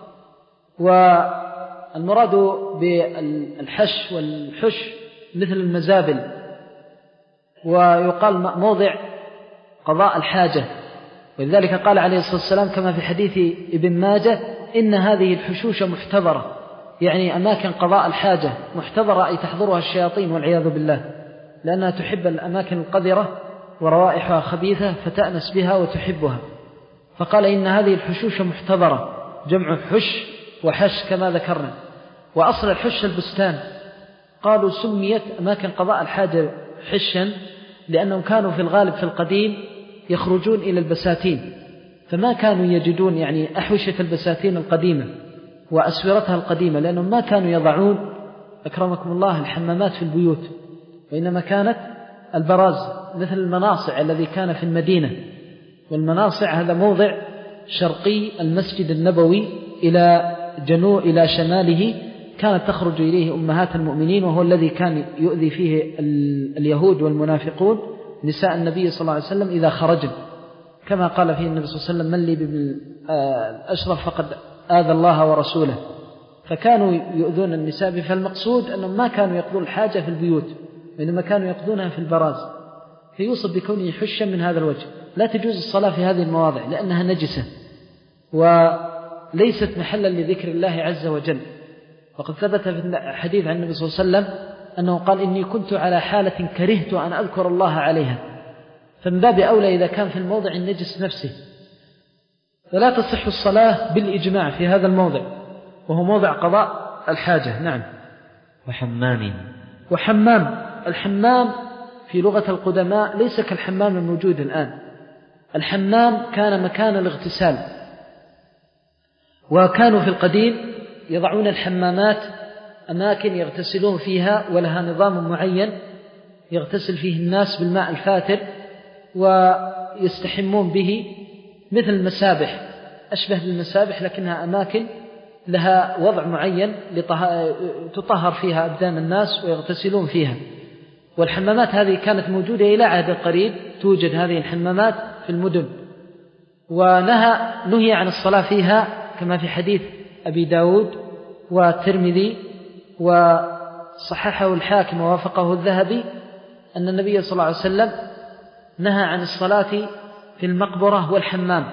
والمراد بالحش والحش مثل المزابل، ويقال موضع قضاء الحاجة، ولذلك قال عليه الصلاة والسلام كما في حديث ابن ماجه: إن هذه الحشوش محتضرة، يعني أماكن قضاء الحاجة محتضرة، أي تحضرها الشياطين والعياذ بالله، لأنها تحب الأماكن القذرة وروائحها خبيثة فتأنس بها وتحبها. فقال إن هذه الحشوش محتضرة، جمع حش وحش كما ذكرنا. وأصل الحش البستان، قالوا سميت أماكن قضاء الحاجة حشا لأنهم كانوا في الغالب في القديم يخرجون إلى البساتين، فما كانوا يجدون يعني أحوشة البساتين القديمة وأسورتها القديمة، لأنهم ما كانوا يضعون أكرمكم الله الحمامات في البيوت، وإنما كانت البراز مثل المناصع الذي كان في المدينة. والمناصع هذا موضع شرقي المسجد النبوي إلى جنوب إلى شماله كانت تخرج إليه أمهات المؤمنين، وهو الذي كان يؤذي فيه اليهود والمنافقون نساء النبي صلى الله عليه وسلم إذا خرجن، كما قال فيه النبي صلى الله عليه وسلم: من لي بابن الأشرف فقد آذى الله ورسوله. فكانوا يؤذون النساء، فالمقصود أنهم ما كانوا يقضون الحاجة في البيوت، وإنما كانوا يقضونها في البراز، فيوصف بكونه حشا من هذا الوجه. لا تجوز الصلاة في هذه المواضع لأنها نجسة وليست محلا لذكر الله عز وجل. وقد ثبت في الحديث عن النبي صلى الله عليه وسلم أنه قال: إني كنت على حالة كرهت أن أذكر الله عليها. فمن باب أولى إذا كان في الموضع النجس نفسه. فلا تصح الصلاة بالإجماع في هذا الموضع، وهو موضع قضاء الحاجة. نعم. وحمام وحمام الحمام في لغة القدماء ليس كالحمام الموجود الآن. الحمام كان مكان الاغتسال، وكانوا في القديم يضعون الحمامات أماكن يغتسلون فيها، ولها نظام معين يغتسل فيه الناس بالماء الفاتر ويستحمون به، مثل المسابح، أشبه بالمسابح لكنها أماكن لها وضع معين تطهر فيها أبدان الناس ويغتسلون فيها. والحمامات هذه كانت موجودة إلى عهد قريب، توجد هذه الحمامات في المدن، ونهى نهي عن الصلاة فيها كما في حديث أبي داود والترمذي وصححه الحاكم ووافقه الذهبي أن النبي صلى الله عليه وسلم نهى عن الصلاة في المقبرة والحمام.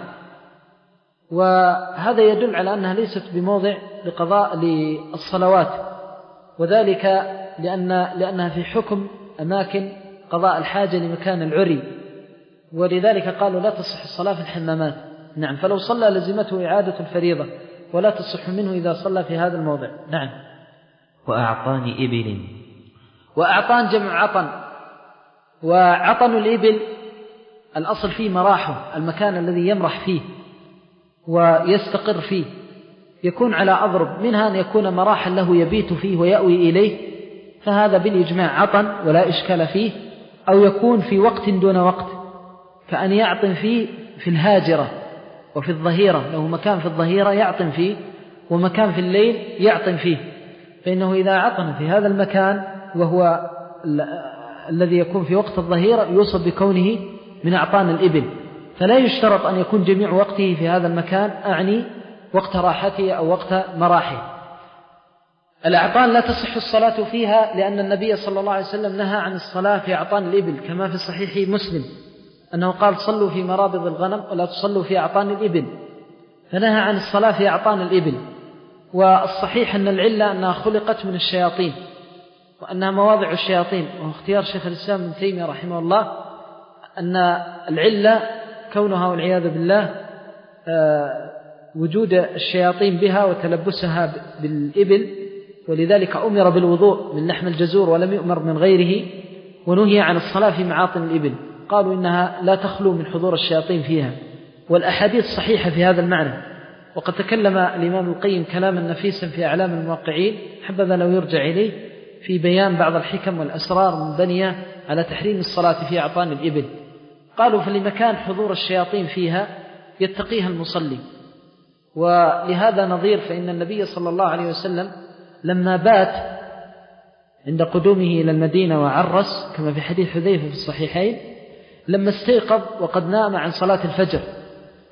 وهذا يدل على أنها ليست بموضع لقضاء للصلوات، وذلك لأن لأنها في حكم أماكن قضاء الحاجة لمكان العري، ولذلك قالوا لا تصح الصلاة في الحمامات. نعم. فلو صلى لزمته إعادة الفريضة، ولا تصح منه إذا صلى في هذا الموضع. نعم. وأعطان إبل. وأعطان جمع عطن. وعطن الإبل الأصل فيه مراحه، المكان الذي يمرح فيه ويستقر فيه، يكون على أضرب، منها أن يكون مراحا له يبيت فيه ويأوي إليه، فهذا بالإجماع عطن ولا إشكال فيه. أو يكون في وقت دون وقت، كأن يعطن فيه في الهاجرة وفي الظهيرة، له مكان في الظهيرة يعطن فيه ومكان في الليل يعطن فيه، فإنه إذا عطن في هذا المكان وهو الذي يكون في وقت الظهيرة يوصف بكونه من أعطان الإبل. فلا يشترط أن يكون جميع وقته في هذا المكان، أعني وقت راحته أو وقت مراحه. الأعطان لا تصح الصلاة فيها لأن النبي صلى الله عليه وسلم نهى عن الصلاة في أعطان الإبل، كما في صحيح مسلم أنه قال: صلوا في مرابض الغنم ولا تصلوا في أعطان الإبل، فنهى عن الصلاة في أعطان الإبل. والصحيح أن العلة أنها خلقت من الشياطين، وأنها مواضع الشياطين، وهو اختيار شيخ الإسلام ابن تيمية رحمه الله أن العلة كونها والعياذ بالله وجود الشياطين بها وتلبسها بالإبل، ولذلك أمر بالوضوء من لحم الجزور ولم يؤمر من غيره، ونهي عن الصلاة في معاطن الإبل. قالوا إنها لا تخلو من حضور الشياطين فيها، والأحاديث صحيحة في هذا المعنى. وقد تكلم الإمام القيم كلاما نفيسا في أعلام الموقعين، حبذا لو يرجع إليه، في بيان بعض الحكم والأسرار المبنية على تحريم الصلاة في أعطان الإبل. قالوا فلمكان حضور الشياطين فيها يتقيها المصلي. ولهذا نظير فإن النبي صلى الله عليه وسلم لما بات عند قدومه إلى المدينة وعرس كما في حديث حذيفة في الصحيحين، لما استيقظ وقد نام عن صلاة الفجر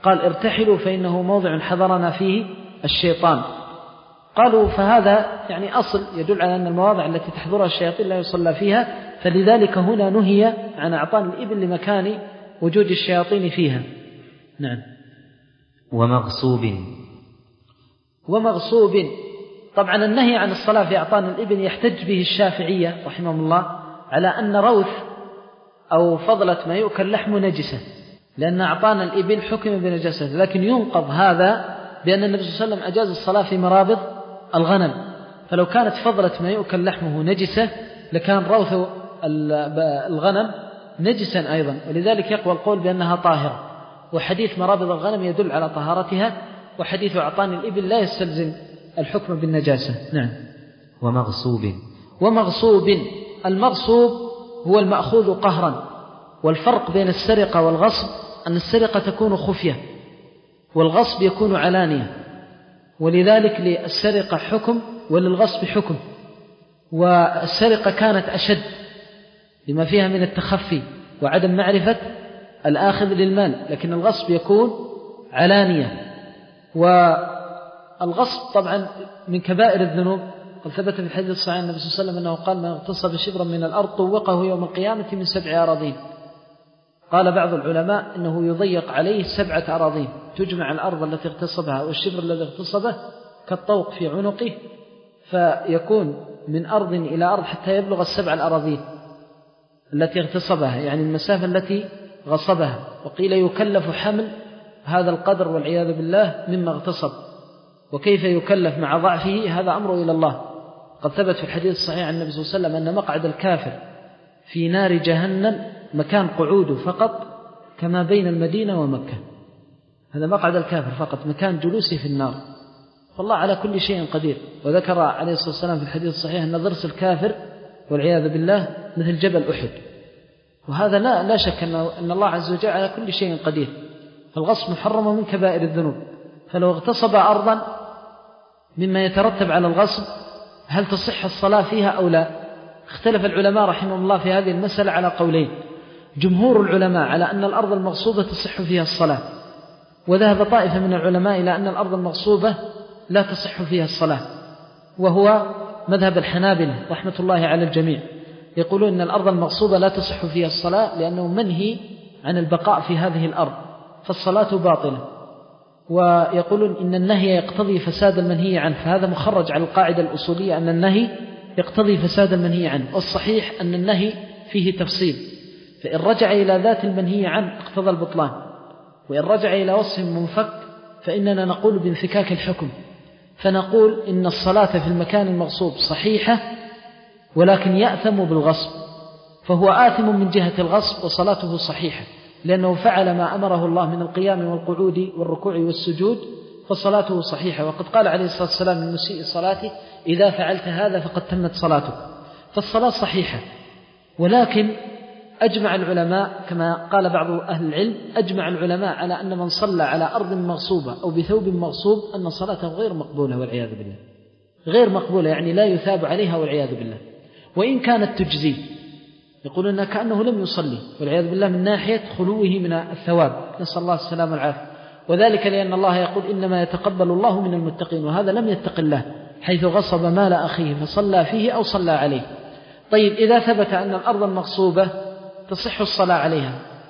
قال ارتحلوا فإنه موضع حضرنا فيه الشيطان. قالوا فهذا يعني أصل يدل على أن المواضع التي تحضرها الشياطين لا يصلى فيها، فلذلك هنا نهي عن أعطان الإبل لمكان وجود الشياطين فيها. نعم. ومغصوب. ومغصوب، طبعا النهي عن الصلاة في أعطان الإبل يحتج به الشافعية رحمهم الله على أن روث أو فضلة ما يؤكل لحم نجسة، لأن أعطان الإبل حكم بنجاسة، لكن ينقض هذا بأن النبي صلى الله عليه وسلم أجاز الصلاة في مرابض الغنم، فلو كانت فضلة ما يؤكل لحمه نجسة لكان روث الغنم نجسا أيضا، ولذلك يقوى القول بأنها طاهرة، وحديث مرابض الغنم يدل على طهارتها، وحديث أعطان الإبل لا يستلزم الحكم بالنجاسة. نعم. ومغصوب. ومغصوب، المغصوب هو المأخوذ قهرا، والفرق بين السرقة والغصب أن السرقة تكون خفية والغصب يكون علانية، ولذلك للسرقة حكم وللغصب حكم، والسرقة كانت أشد لما فيها من التخفي وعدم معرفة الآخذ للمال، لكن الغصب يكون علانية. والغصب طبعا من كبائر الذنوب، قد ثبت في الحديث الصحيح النبي صلى الله عليه وسلم أنه قال: من اغتصب شبرا من الأرض طوقه يوم القيامة من سبع أراضين. قال بعض العلماء إنه يضيق عليه سبعة أراضين، تجمع الأرض التي اغتصبها والشبر الذي اغتصبه كالطوق في عنقه، فيكون من أرض إلى أرض حتى يبلغ السبع الأراضين التي اغتصبها، يعني المسافة التي غصبها. وقيل يكلف حمل هذا القدر والعياذ بالله مما اغتصب، وكيف يكلف مع ضعفه هذا أمره إلى الله. قد ثبت في الحديث الصحيح عن النبي صلى الله عليه وسلم أن مقعد الكافر في نار جهنم مكان قعوده فقط كما بين المدينة ومكة، هذا مقعد الكافر فقط، مكان جلوسه في النار، فالله على كل شيء قدير. وذكر عليه الصلاة والسلام في الحديث الصحيح أن ضرس الكافر والعياذ بالله مثل جبل أحد، وهذا لا, لا شك أن الله عز وجل على كل شيء قدير. فالغصب محرم من كبائر الذنوب، فلو اغتصب أرضا مما يترتب على الغصب هل تصح الصلاة فيها أو لا؟ اختلف العلماء رحمهم الله في هذه المسألة على قولين. جمهور العلماء على أن الأرض المغصوبة تصح فيها الصلاة، وذهب طائفة من العلماء إلى أن الأرض المغصوبة لا تصح فيها الصلاة، وهو مذهب الحنابلة رحمة الله على الجميع، يقولون أن الأرض المغصوبة لا تصح فيها الصلاة لأنه منهي عن البقاء في هذه الأرض فالصلاة باطلة، ويقولون إن النهي يقتضي فساد المنهي عنه، فهذا مخرج على القاعدة الأصولية أن النهي يقتضي فساد المنهي عنه، والصحيح أن النهي فيه تفصيل، فإن رجع إلى ذات المنهي عنه اقتضى البطلان، وإن رجع إلى وصف منفك فإننا نقول بانفكاك الحكم، فنقول إن الصلاة في المكان المغصوب صحيحة ولكن يأثم بالغصب، فهو آثم من جهة الغصب وصلاته صحيحة لأنه فعل ما أمره الله من القيام والقعود والركوع والسجود، فصلاته صحيحة. وقد قال عليه الصلاة والسلام من مسيء صلاته: إذا فعلت هذا فقد تمت صلاتك، فالصلاة صحيحة. ولكن أجمع العلماء كما قال بعض أهل العلم، أجمع العلماء على أن من صلى على أرض مغصوبة أو بثوب مغصوب أن صلاته غير مقبولة والعياذ بالله، غير مقبولة يعني لا يثاب عليها والعياذ بالله، وإن كانت تجزي يقولون كأنه لم يصلي والعياذ بالله من ناحية خلوه من الثواب، نسأل الله السلامة والعافية، وذلك لأن الله يقول: إنما يتقبل الله من المتقين، وهذا لم يتق الله حيث غصب مال أخيه فصلى فيه أو صلى عليه. طيب إذا ثبت أن الأرض المغصوبة تصح الصلاة عليها،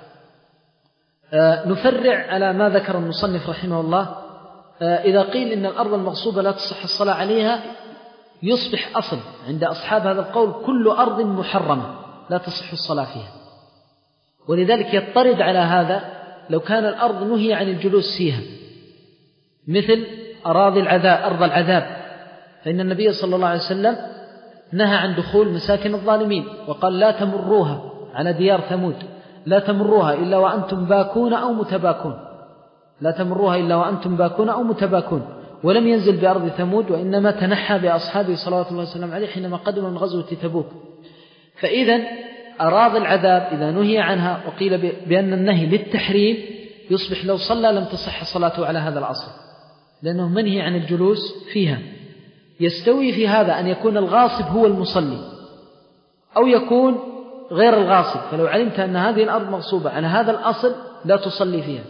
آه نفرع على ما ذكر المصنف رحمه الله. آه إذا قيل إن الأرض المغصوبة لا تصح الصلاة عليها يصبح أصل عند أصحاب هذا القول كل أرض محرمة لا تصح الصلاة فيها، ولذلك يضطرد على هذا لو كان الأرض نهي عن الجلوس فيها، مثل أراضي العذاب، أرض العذاب، فإن النبي صلى الله عليه وسلم نهى عن دخول مساكن الظالمين وقال: لا تمروها على ديار ثمود، لا تمروها إلا وأنتم باكون أو متباكون، لا تمروها إلا وأنتم باكون أو متباكون. ولم ينزل بأرض ثمود، وإنما تنحى بأصحابه صلوات الله وسلم عليه حينما قدموا من غزوة تبوك. فإذا أراضي العذاب إذا نهي عنها وقيل بأن النهي للتحريم يصبح لو صلى لم تصح صلاته على هذا الأصل لأنه منهي عن الجلوس فيها. يستوي في هذا أن يكون الغاصب هو المصلي أو يكون غير الغاصب، فلو علمت أن هذه الأرض مغصوبة على هذا الأصل لا تصلي فيها،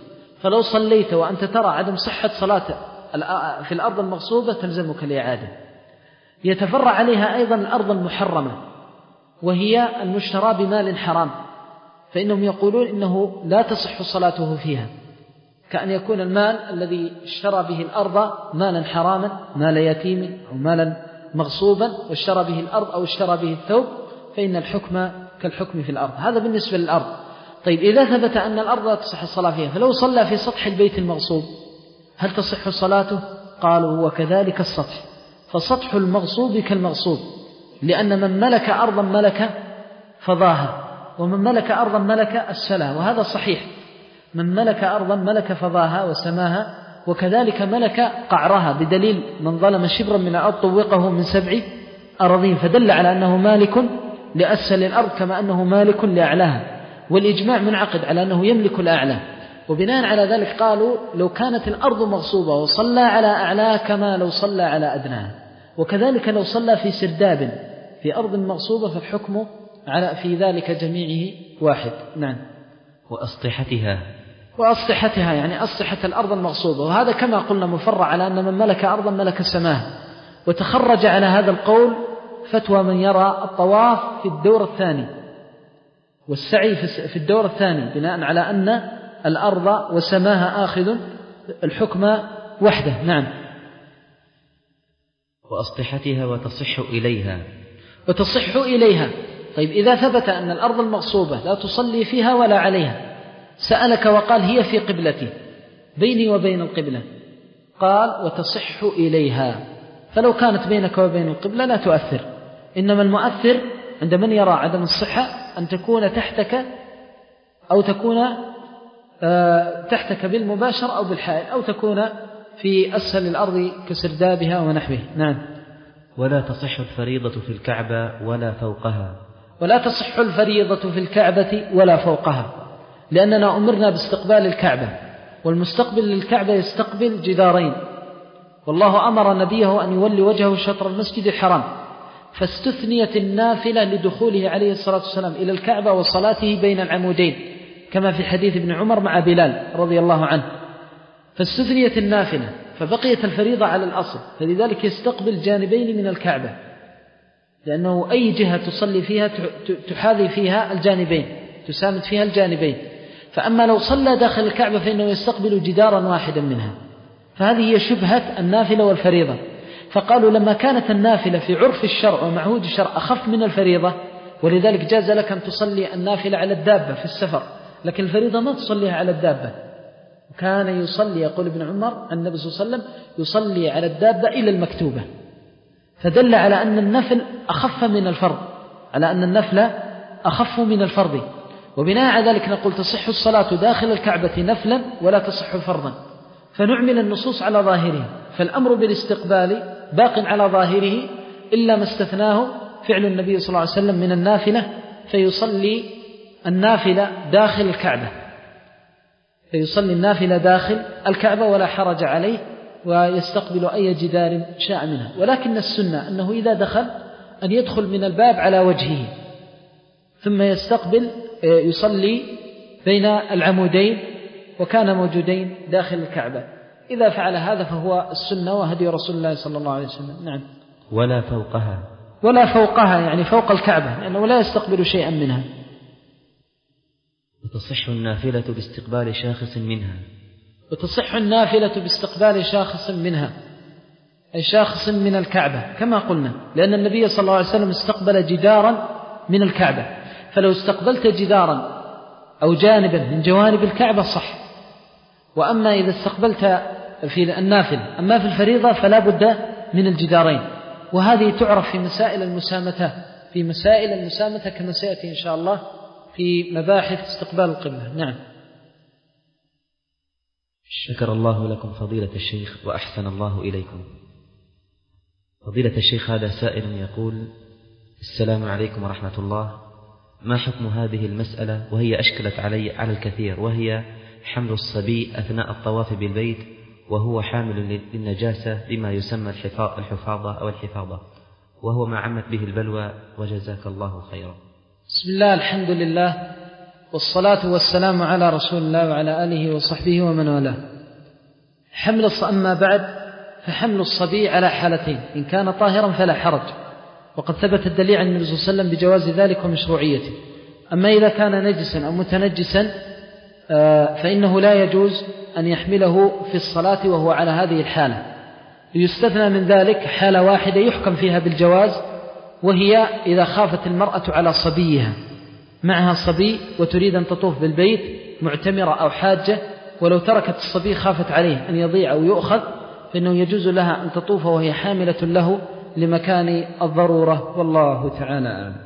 فلو صليت وأنت ترى عدم صحة صلاة في الأرض المغصوبة تلزمك الإعادة. يتفرع عليها أيضا الأرض المحرمة وهي المشترى بمال حرام، فإنهم يقولون إنه لا تصح صلاته فيها، كأن يكون المال الذي اشترى به الأرض مالا حراما، مال يتيم أو مالا مغصوبا، واشترى به الأرض أو اشترى به الثوب، فإن الحكم كالحكم في الأرض. هذا بالنسبة للأرض. طيب إذا ثبت أن الأرض لا تصح الصلاة فيها، فلو صلى في سطح البيت المغصوب هل تصح صلاته؟ قالوا هو كذلك السطح، فسطح المغصوب كالمغصوب، لأن من ملك أرضا ملك فضاها، ومن ملك أرضا ملك أسفلها، وهذا صحيح. من ملك أرضا ملك فضاها وسماها، وكذلك ملك قعرها، بدليل من ظلم شبرا من الأرض طوقه من سبع أراضين، فدل على أنه مالك لأسفل الأرض كما أنه مالك لأعلاها، والإجماع منعقد على أنه يملك الأعلى. وبناء على ذلك قالوا لو كانت الأرض مغصوبة وصلى على أعلاها كما لو صلى على أدناها، وكذلك لو صلى في سرداب في أرض مغصوبة فالحكم على في ذلك جميعه واحد. نعم. وأسطحتها وأسطحتها يعني أسطحة الأرض المغصوبة، وهذا كما قلنا مفرع على أن من ملك أرضا ملك سماها. وتخرج على هذا القول فتوى من يرى الطواف في الدور الثاني والسعي في الدور الثاني، بناء على أن الأرض وسماها آخذ الحكم وحده. نعم. وأسطحتها وتصح إليها وتصح إليها. طيب إذا ثبت أن الأرض المغصوبة لا تصلي فيها ولا عليها، سألك وقال هي في قبلتي بيني وبين القبلة، قال وتصح إليها، فلو كانت بينك وبين القبلة لا تؤثر، إنما المؤثر عند من يرى عدم الصحة أن تكون تحتك أو تكون تحتك بالمباشر أو بالحائل، أو تكون في أسفل الأرض كسردابها ونحوه. نعم. ولا تصح الفريضة في الكعبة ولا فوقها. ولا تصح الفريضة في الكعبة ولا فوقها، لأننا أمرنا باستقبال الكعبة، والمستقبل للكعبة يستقبل جدارين، والله أمر نبيه أن يولي وجهه شطر المسجد الحرام، فاستثنيت النافلة لدخوله عليه الصلاة والسلام إلى الكعبة وصلاته بين العمودين كما في حديث ابن عمر مع بلال رضي الله عنه، فاستثنيت النافلة فبقيت الفريضة على الأصل، فلذلك يستقبل جانبين من الكعبة، لأنه أي جهة تصلي فيها تحاذي فيها الجانبين، تسامد فيها الجانبين. فأما لو صلى داخل الكعبة فإنه يستقبل جدارا واحدا منها، فهذه هي شبهة النافلة والفريضة. فقالوا لما كانت النافلة في عرف الشرع ومعهود الشرع أخف من الفريضة، ولذلك جاز لك أن تصلي النافلة على الدابة في السفر، لكن الفريضة ما تصليها على الدابة. كان يصلي، يقول ابن عمر النبي صلى الله عليه وسلم يصلي على الدابة إلى المكتوبة، فدل على أن النفل أخف من الفرض، على أن النفل أخف من الفرض. وبناء على ذلك نقول تصح الصلاة داخل الكعبة نفلا ولا تصح فرضا، فنعمل النصوص على ظاهره، فالأمر بالاستقبال باق على ظاهره إلا ما استثناه فعل النبي صلى الله عليه وسلم من النافلة، فيصلي النافلة داخل الكعبة فيصلي النافلة داخل الكعبة ولا حرج عليه، ويستقبل أي جدار شاء منها. ولكن السنة أنه إذا دخل أن يدخل من الباب على وجهه، ثم يستقبل يصلي بين العمودين وكان موجودين داخل الكعبة. إذا فعل هذا فهو السنة وهدي رسول الله صلى الله عليه وسلم. نعم. ولا فوقها. ولا فوقها يعني فوق الكعبة، لأنه لا يستقبل شيئا منها. وتصح النافلة باستقبال شاخص منها. وتصح النافلة باستقبال شاخص منها، أي شاخص من الكعبة كما قلنا، لأن النبي صلى الله عليه وسلم استقبل جدارا من الكعبة، فلو استقبلت جدارا أو جانبا من جوانب الكعبة صح. وأما إذا استقبلت في النافل، أما في الفريضة فلا بد من الجدارين، وهذه تعرف في مسائل المسامتة في مسائل المسامتة كما سيأتي إن شاء الله في مباحث استقبال القبلة. نعم. شكر الله لكم فضيلة الشيخ وأحسن الله إليكم. فضيلة الشيخ، هذا سائل يقول: السلام عليكم ورحمة الله، ما حكم هذه المسألة وهي أشكلت علي على الكثير، وهي حمل الصبي أثناء الطواف بالبيت وهو حامل للنجاسة بما يسمى الحفاظة أو الحفاظة، وهو ما عمت به البلوى، وجزاك الله خيرا. بسم الله، الحمد لله، والصلاة والسلام على رسول الله وعلى آله وصحبه ومن والاه. حمل أما بعد، فحمل الصبي على حالتين: إن كان طاهرا فلا حرج، وقد ثبت الدليل عن النبي صلى الله عليه وسلم بجواز ذلك ومشروعيته. أما إذا كان نجسا أو متنجسا فإنه لا يجوز أن يحمله في الصلاة وهو على هذه الحالة. يستثنى من ذلك حالة واحدة يحكم فيها بالجواز، وهي إذا خافت المرأة على صبيها، معها صبي وتريد أن تطوف بالبيت معتمرة أو حاجة، ولو تركت الصبي خافت عليه أن يضيع أو يؤخذ، فإنه يجوز لها أن تطوف وهي حاملة له لمكان الضرورة، والله تعالى أعلم.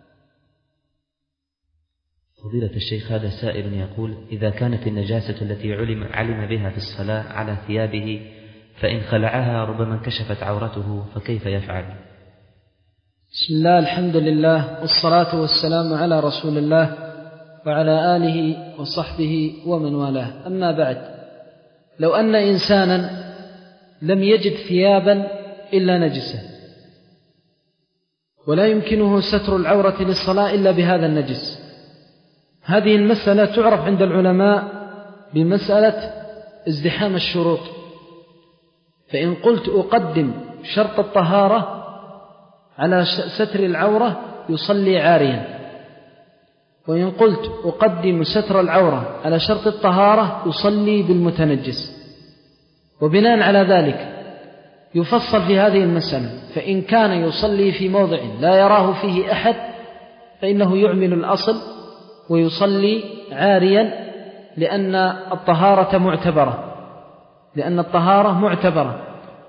فضيلة الشيخ، هذا سائل يقول: إذا كانت النجاسة التي علم, علم بها في الصلاة على ثيابه، فإن خلعها ربما انكشفت عورته، فكيف يفعل؟ بسم الله، الحمد لله، والصلاة والسلام على رسول الله وعلى آله وصحبه ومن والاه. أما بعد، لو أن إنسانا لم يجد ثيابا إلا نجسة، ولا يمكنه ستر العورة للصلاة إلا بهذا النجس، هذه المسألة تعرف عند العلماء بمسألة ازدحام الشروط. فإن قلت أقدم شرط الطهارة على ستر العورة يصلي عاريا، وإن قلت أقدم ستر العورة على شرط الطهارة يصلي بالمتنجس. وبناء على ذلك يفصل في هذه المسألة، فإن كان يصلي في موضع لا يراه فيه أحد فإنه يعمل الأصل ويصلي عاريا، لأن الطهارة معتبرة لأن الطهارة معتبرة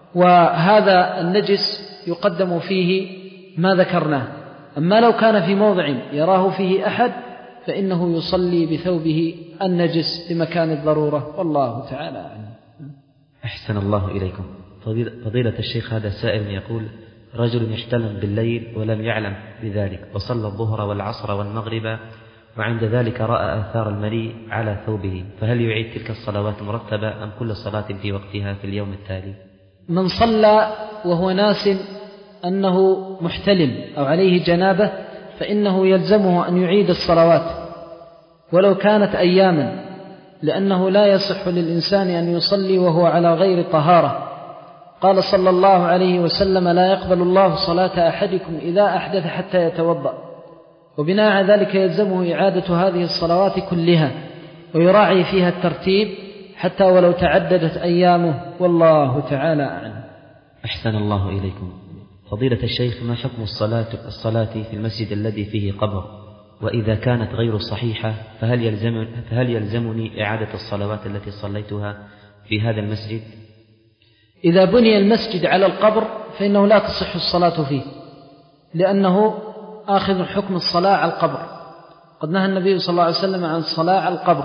وهذا النجس يقدم فيه ما ذكرناه. أما لو كان في موضع يراه فيه أحد فإنه يصلي بثوبه النجس لمكان الضرورة، والله تعالى أعلم. أحسن الله إليكم. فضيلة الشيخ، هذا سائل يقول: رجل يحتلم بالليل ولم يعلم بذلك، وصلى الظهر والعصر والمغرب، وعند ذلك رأى آثار المريء على ثوبه، فهل يعيد تلك الصلوات مرتبة أم كل صلاة في وقتها في اليوم التالي؟ من صلى وهو ناس أنه محتلم أو عليه جنابة فإنه يلزمه أن يعيد الصلوات ولو كانت أياما، لأنه لا يصح للإنسان أن يصلي وهو على غير طهارة. قال صلى الله عليه وسلم: لا يقبل الله صلاة أحدكم إذا أحدث حتى يتوضأ. وبناء على ذلك يلزمه إعادة هذه الصلوات كلها، ويراعي فيها الترتيب حتى ولو تعددت أيامه، والله تعالى أعلم. أحسن الله إليكم. فضيلة الشيخ، ما حكم الصلاة, الصلاة في المسجد الذي فيه قبر؟ وإذا كانت غير صحيحة فهل, يلزم فهل يلزمني إعادة الصلوات التي صليتها في هذا المسجد؟ إذا بني المسجد على القبر فإنه لا تصح الصلاة فيه، لأنه آخذ حكم الصلاة على القبر. قد نهى النبي صلى الله عليه وسلم عن الصلاة على القبر،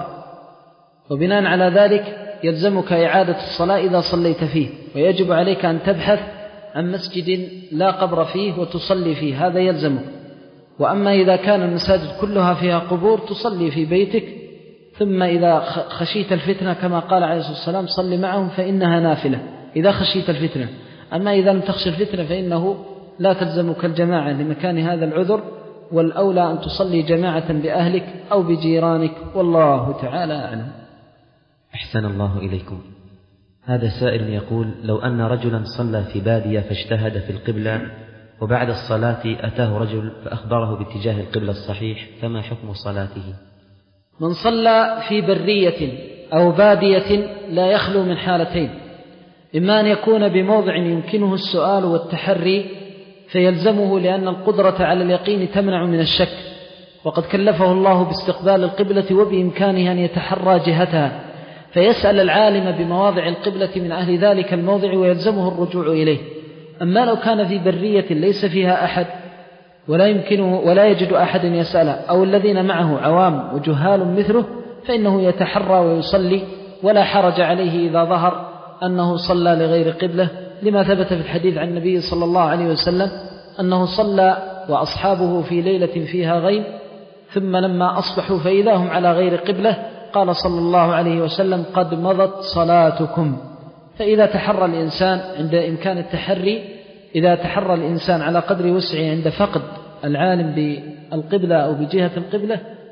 وبناء على ذلك يلزمك إعادة الصلاة إذا صليت فيه، ويجب عليك أن تبحث عن مسجد لا قبر فيه وتصلي فيه، هذا يلزمك. وأما إذا كان المساجد كلها فيها قبور تصلي في بيتك، ثم إذا خشيت الفتنة كما قال عليه الصلاة والسلام: صلي معهم فإنها نافلة إذا خشيت الفتنة. أما إذا لم تخشى الفتنة فإنه لا تلزمك الجماعة لمكان هذا العذر، والأولى أن تصلي جماعة بأهلك أو بجيرانك، والله تعالى أعلم. أحسن الله إليكم. هذا سائل يقول: لو أن رجلا صلى في بادية فاجتهد في القبلة، وبعد الصلاة أتاه رجل فأخبره باتجاه القبلة الصحيح، فما حكم صلاته؟ من صلى في برية أو بادية لا يخلو من حالتين: إما أن يكون بموضع يمكنه السؤال والتحري فيلزمه، لأن القدرة على اليقين تمنع من الشك، وقد كلفه الله باستقبال القبلة وبإمكانه أن يتحرى جهتها، فيسأل العالم بمواضع القبلة من أهل ذلك الموضع ويلزمه الرجوع إليه. أما لو كان في برية ليس فيها أحد ولا يمكنه ولا يجد أحد يسأله، أو الذين معه عوام وجهال مثله، فإنه يتحرى ويصلي، ولا حرج عليه إذا ظهر أنه صلى لغير قبلة، لما ثبت في الحديث عن النبي صلى الله عليه وسلم أنه صلى وأصحابه في ليلة فيها غيم، ثم لما أصبحوا فإذا هم على غير قبلة قال صلى الله عليه وسلم: قد مضت صلاتكم. فإذا تحرى الإنسان عند إمكان التحري، إذا تحرى الإنسان على قدر وسعه عند فقد العالم بالقبلة أو بجهة القبلة،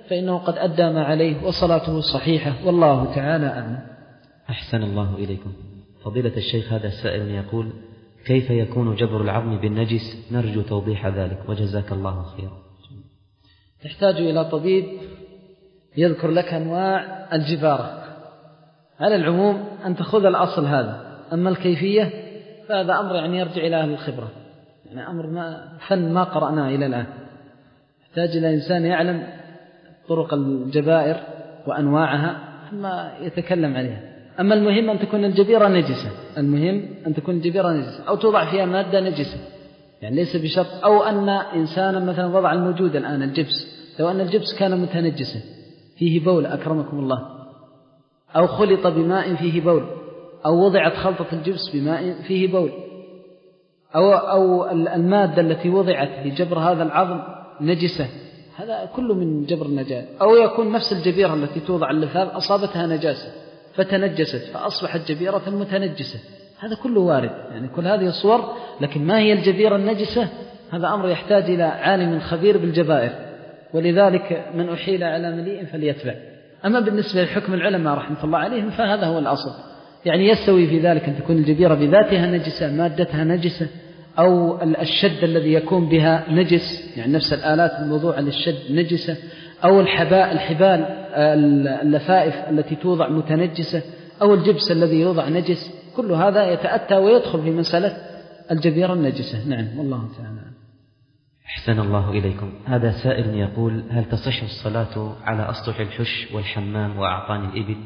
فإنه قد أدى ما عليه وصلاته صحيحة، والله تعالى أعلم. أحسن الله إليكم. فضيلة الشيخ، هذا السائل يقول: كيف يكون جبر العظم بالنجس؟ نرجو توضيح ذلك وجزاك الله خيرا. تحتاج إلى طبيب يذكر لك أنواع الجبارة. على العموم أن تأخذ الأصل هذا، أما الكيفية فهذا أمر يعني يرجع إلى أهل الخبرة، يعني أمر ما فن ما قرأناه إلى الآن. يحتاج إلى إنسان يعلم طرق الجبائر وأنواعها ثم يتكلم عليها. أما المهم أن تكون الجبيرة نجسة، المهم أن تكون الجبيرة نجسة أو توضع فيها مادة نجسة، يعني ليس بشرط. أو أن إنسانا مثلا وضع الموجود الآن الجبس، لو أن الجبس كان متنجسا فيه بول أكرمكم الله، أو خلط بماء فيه بول، أو وضعت خلطة الجبس بماء فيه بول، أو, أو المادة التي وضعت لجبر هذا العظم نجسة، هذا كله من جبر النجاسة. أو يكون نفس الجبيرة التي توضع اللثام أصابتها نجاسة فتنجست فأصبحت جبيرة متنجسة، هذا كله وارد، يعني كل هذه الصور. لكن ما هي الجبيرة النجسة؟ هذا أمر يحتاج إلى عالم خبير بالجبائر، ولذلك من أحيل على مليء فليتبع. أما بالنسبة لحكم العلماء رحمة الله عليهم فهذا هو الأصل، يعني يستوي في ذلك أن تكون الجبيرة بذاتها نجسة، مادتها نجسة، أو الشد الذي يكون بها نجس، يعني نفس الآلات الموضوعة للشد نجسة، أو الحباء الحبال اللفائف التي توضع متنجسة، أو الجبس الذي يوضع نجس، كل هذا يتأتى ويدخل في مسألة الجبيرة النجسة. نعم، والله تعالى. أحسن الله إليكم. هذا سائل يقول: هل تصح الصلاة على أسطح الحش والحمام وأعطان الإبل؟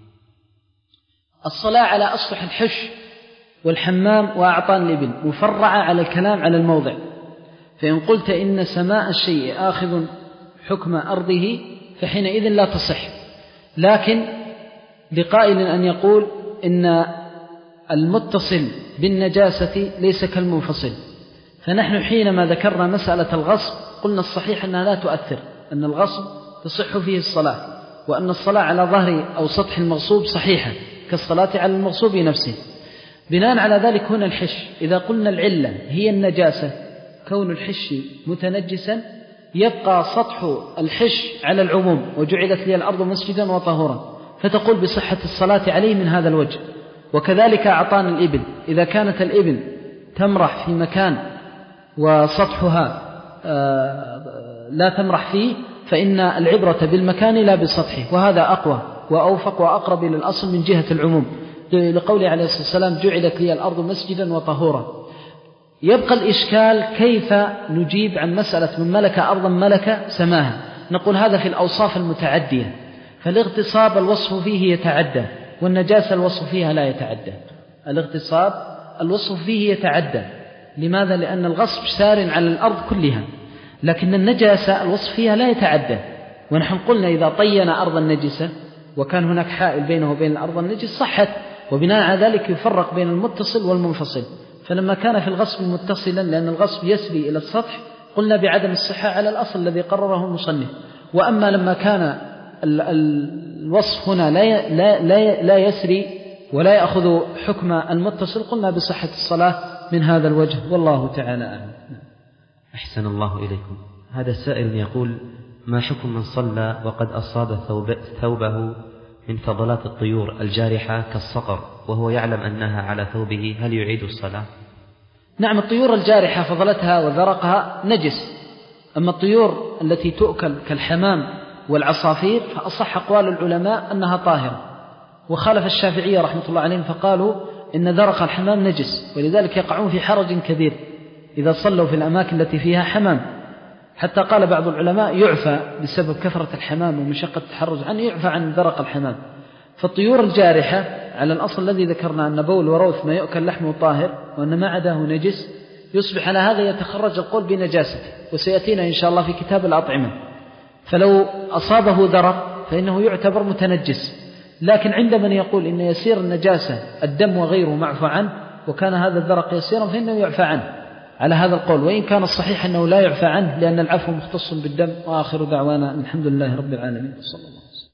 الصلاة على أسطح الحش والحمام وأعطان الإبل مفرعة على الكلام على الموضع، فإن قلت إن سماء الشيء آخذ حكم أرضه فحينئذ لا تصح. لكن لقائل أن يقول إن المتصل بالنجاسة ليس كالمنفصل، فنحن حينما ذكرنا مسألة الغصب قلنا الصحيح أنها لا تؤثر، أن الغصب تصح فيه الصلاة، وأن الصلاة على ظهر أو سطح المغصوب صحيحة كالصلاة على المغصوب نفسه. بناء على ذلك هنا الحش، إذا قلنا العلة هي النجاسة كون الحش متنجسا، يبقى سطح الحش على العموم، وجعلت لي الأرض مسجدا وطهورا، فتقول بصحة الصلاة عليه من هذا الوجه. وكذلك أعطان الإبل، إذا كانت الإبل تمرح في مكان وسطحها لا تمرح فيه فإن العبرة بالمكان لا بسطحه، وهذا أقوى وأوفق وأقرب إلى الأصل من جهة العموم، لقوله عليه الصلاة والسلام: جعلت لي الأرض مسجدا وطهورا. يبقى الإشكال كيف نجيب عن مسألة من ملك أرضا ملك سماها. نقول هذا في الأوصاف المتعدية، فالاغتصاب الوصف فيه يتعدى، والنجاسة الوصف فيها لا يتعدى. الاغتصاب الوصف فيه يتعدى، لماذا؟ لأن الغصب سار على الأرض كلها، لكن النجاسة الوصف فيها لا يتعدى. ونحن قلنا إذا طين أرضا نجسة وكان هناك حائل بينه وبين الأرض النجس صحت، وبناء على ذلك يفرق بين المتصل والمنفصل. فلما كان في الغصب متصلا، لأن الغصب يسري إلى السطح، قلنا بعدم الصحة على الأصل الذي قرره المصنف. وأما لما كان الوصف هنا لا لا لا يسري ولا يأخذ حكم المتصل، قلنا بصحة الصلاة من هذا الوجه، والله تعالى أعلم. أحسن الله إليكم. هذا السائل يقول: ما حكم من صلى وقد أصاب ثوب ثوبه من فضلات الطيور الجارحة كالصقر وهو يعلم أنها على ثوبه، هل يعيد الصلاة؟ نعم، الطيور الجارحة فضلتها وذرقها نجس. أما الطيور التي تؤكل كالحمام والعصافير فأصح أقوال العلماء أنها طاهرة، وخالف الشافعية رحمة الله عليهم فقالوا إن ذرق الحمام نجس، ولذلك يقعون في حرج كبير إذا صلوا في الأماكن التي فيها حمام. حتى قال بعض العلماء يعفى بسبب كثرة الحمام ومشقة التحرز عنه، يعفى عن ذرق الحمام. فالطيور الجارحة على الأصل الذي ذكرنا أن بول وروث ما يؤكل لحمه طاهر وأن ما عداه نجس، يصبح على هذا يتخرج القول بنجاسته، وسيأتينا إن شاء الله في كتاب الأطعمة. فلو أصابه ذرق فإنه يعتبر متنجس. لكن عند من يقول إن يسير النجاسة الدم وغيره معفى عنه، وكان هذا الذرق يسيرا فإنه يعفى عنه على هذا القول، وإن كان الصحيح أنه لا يعفى عنه لأن العفو مختص بالدم. وآخر دعوانا الحمد لله رب العالمين، صلى الله عليه وسلم.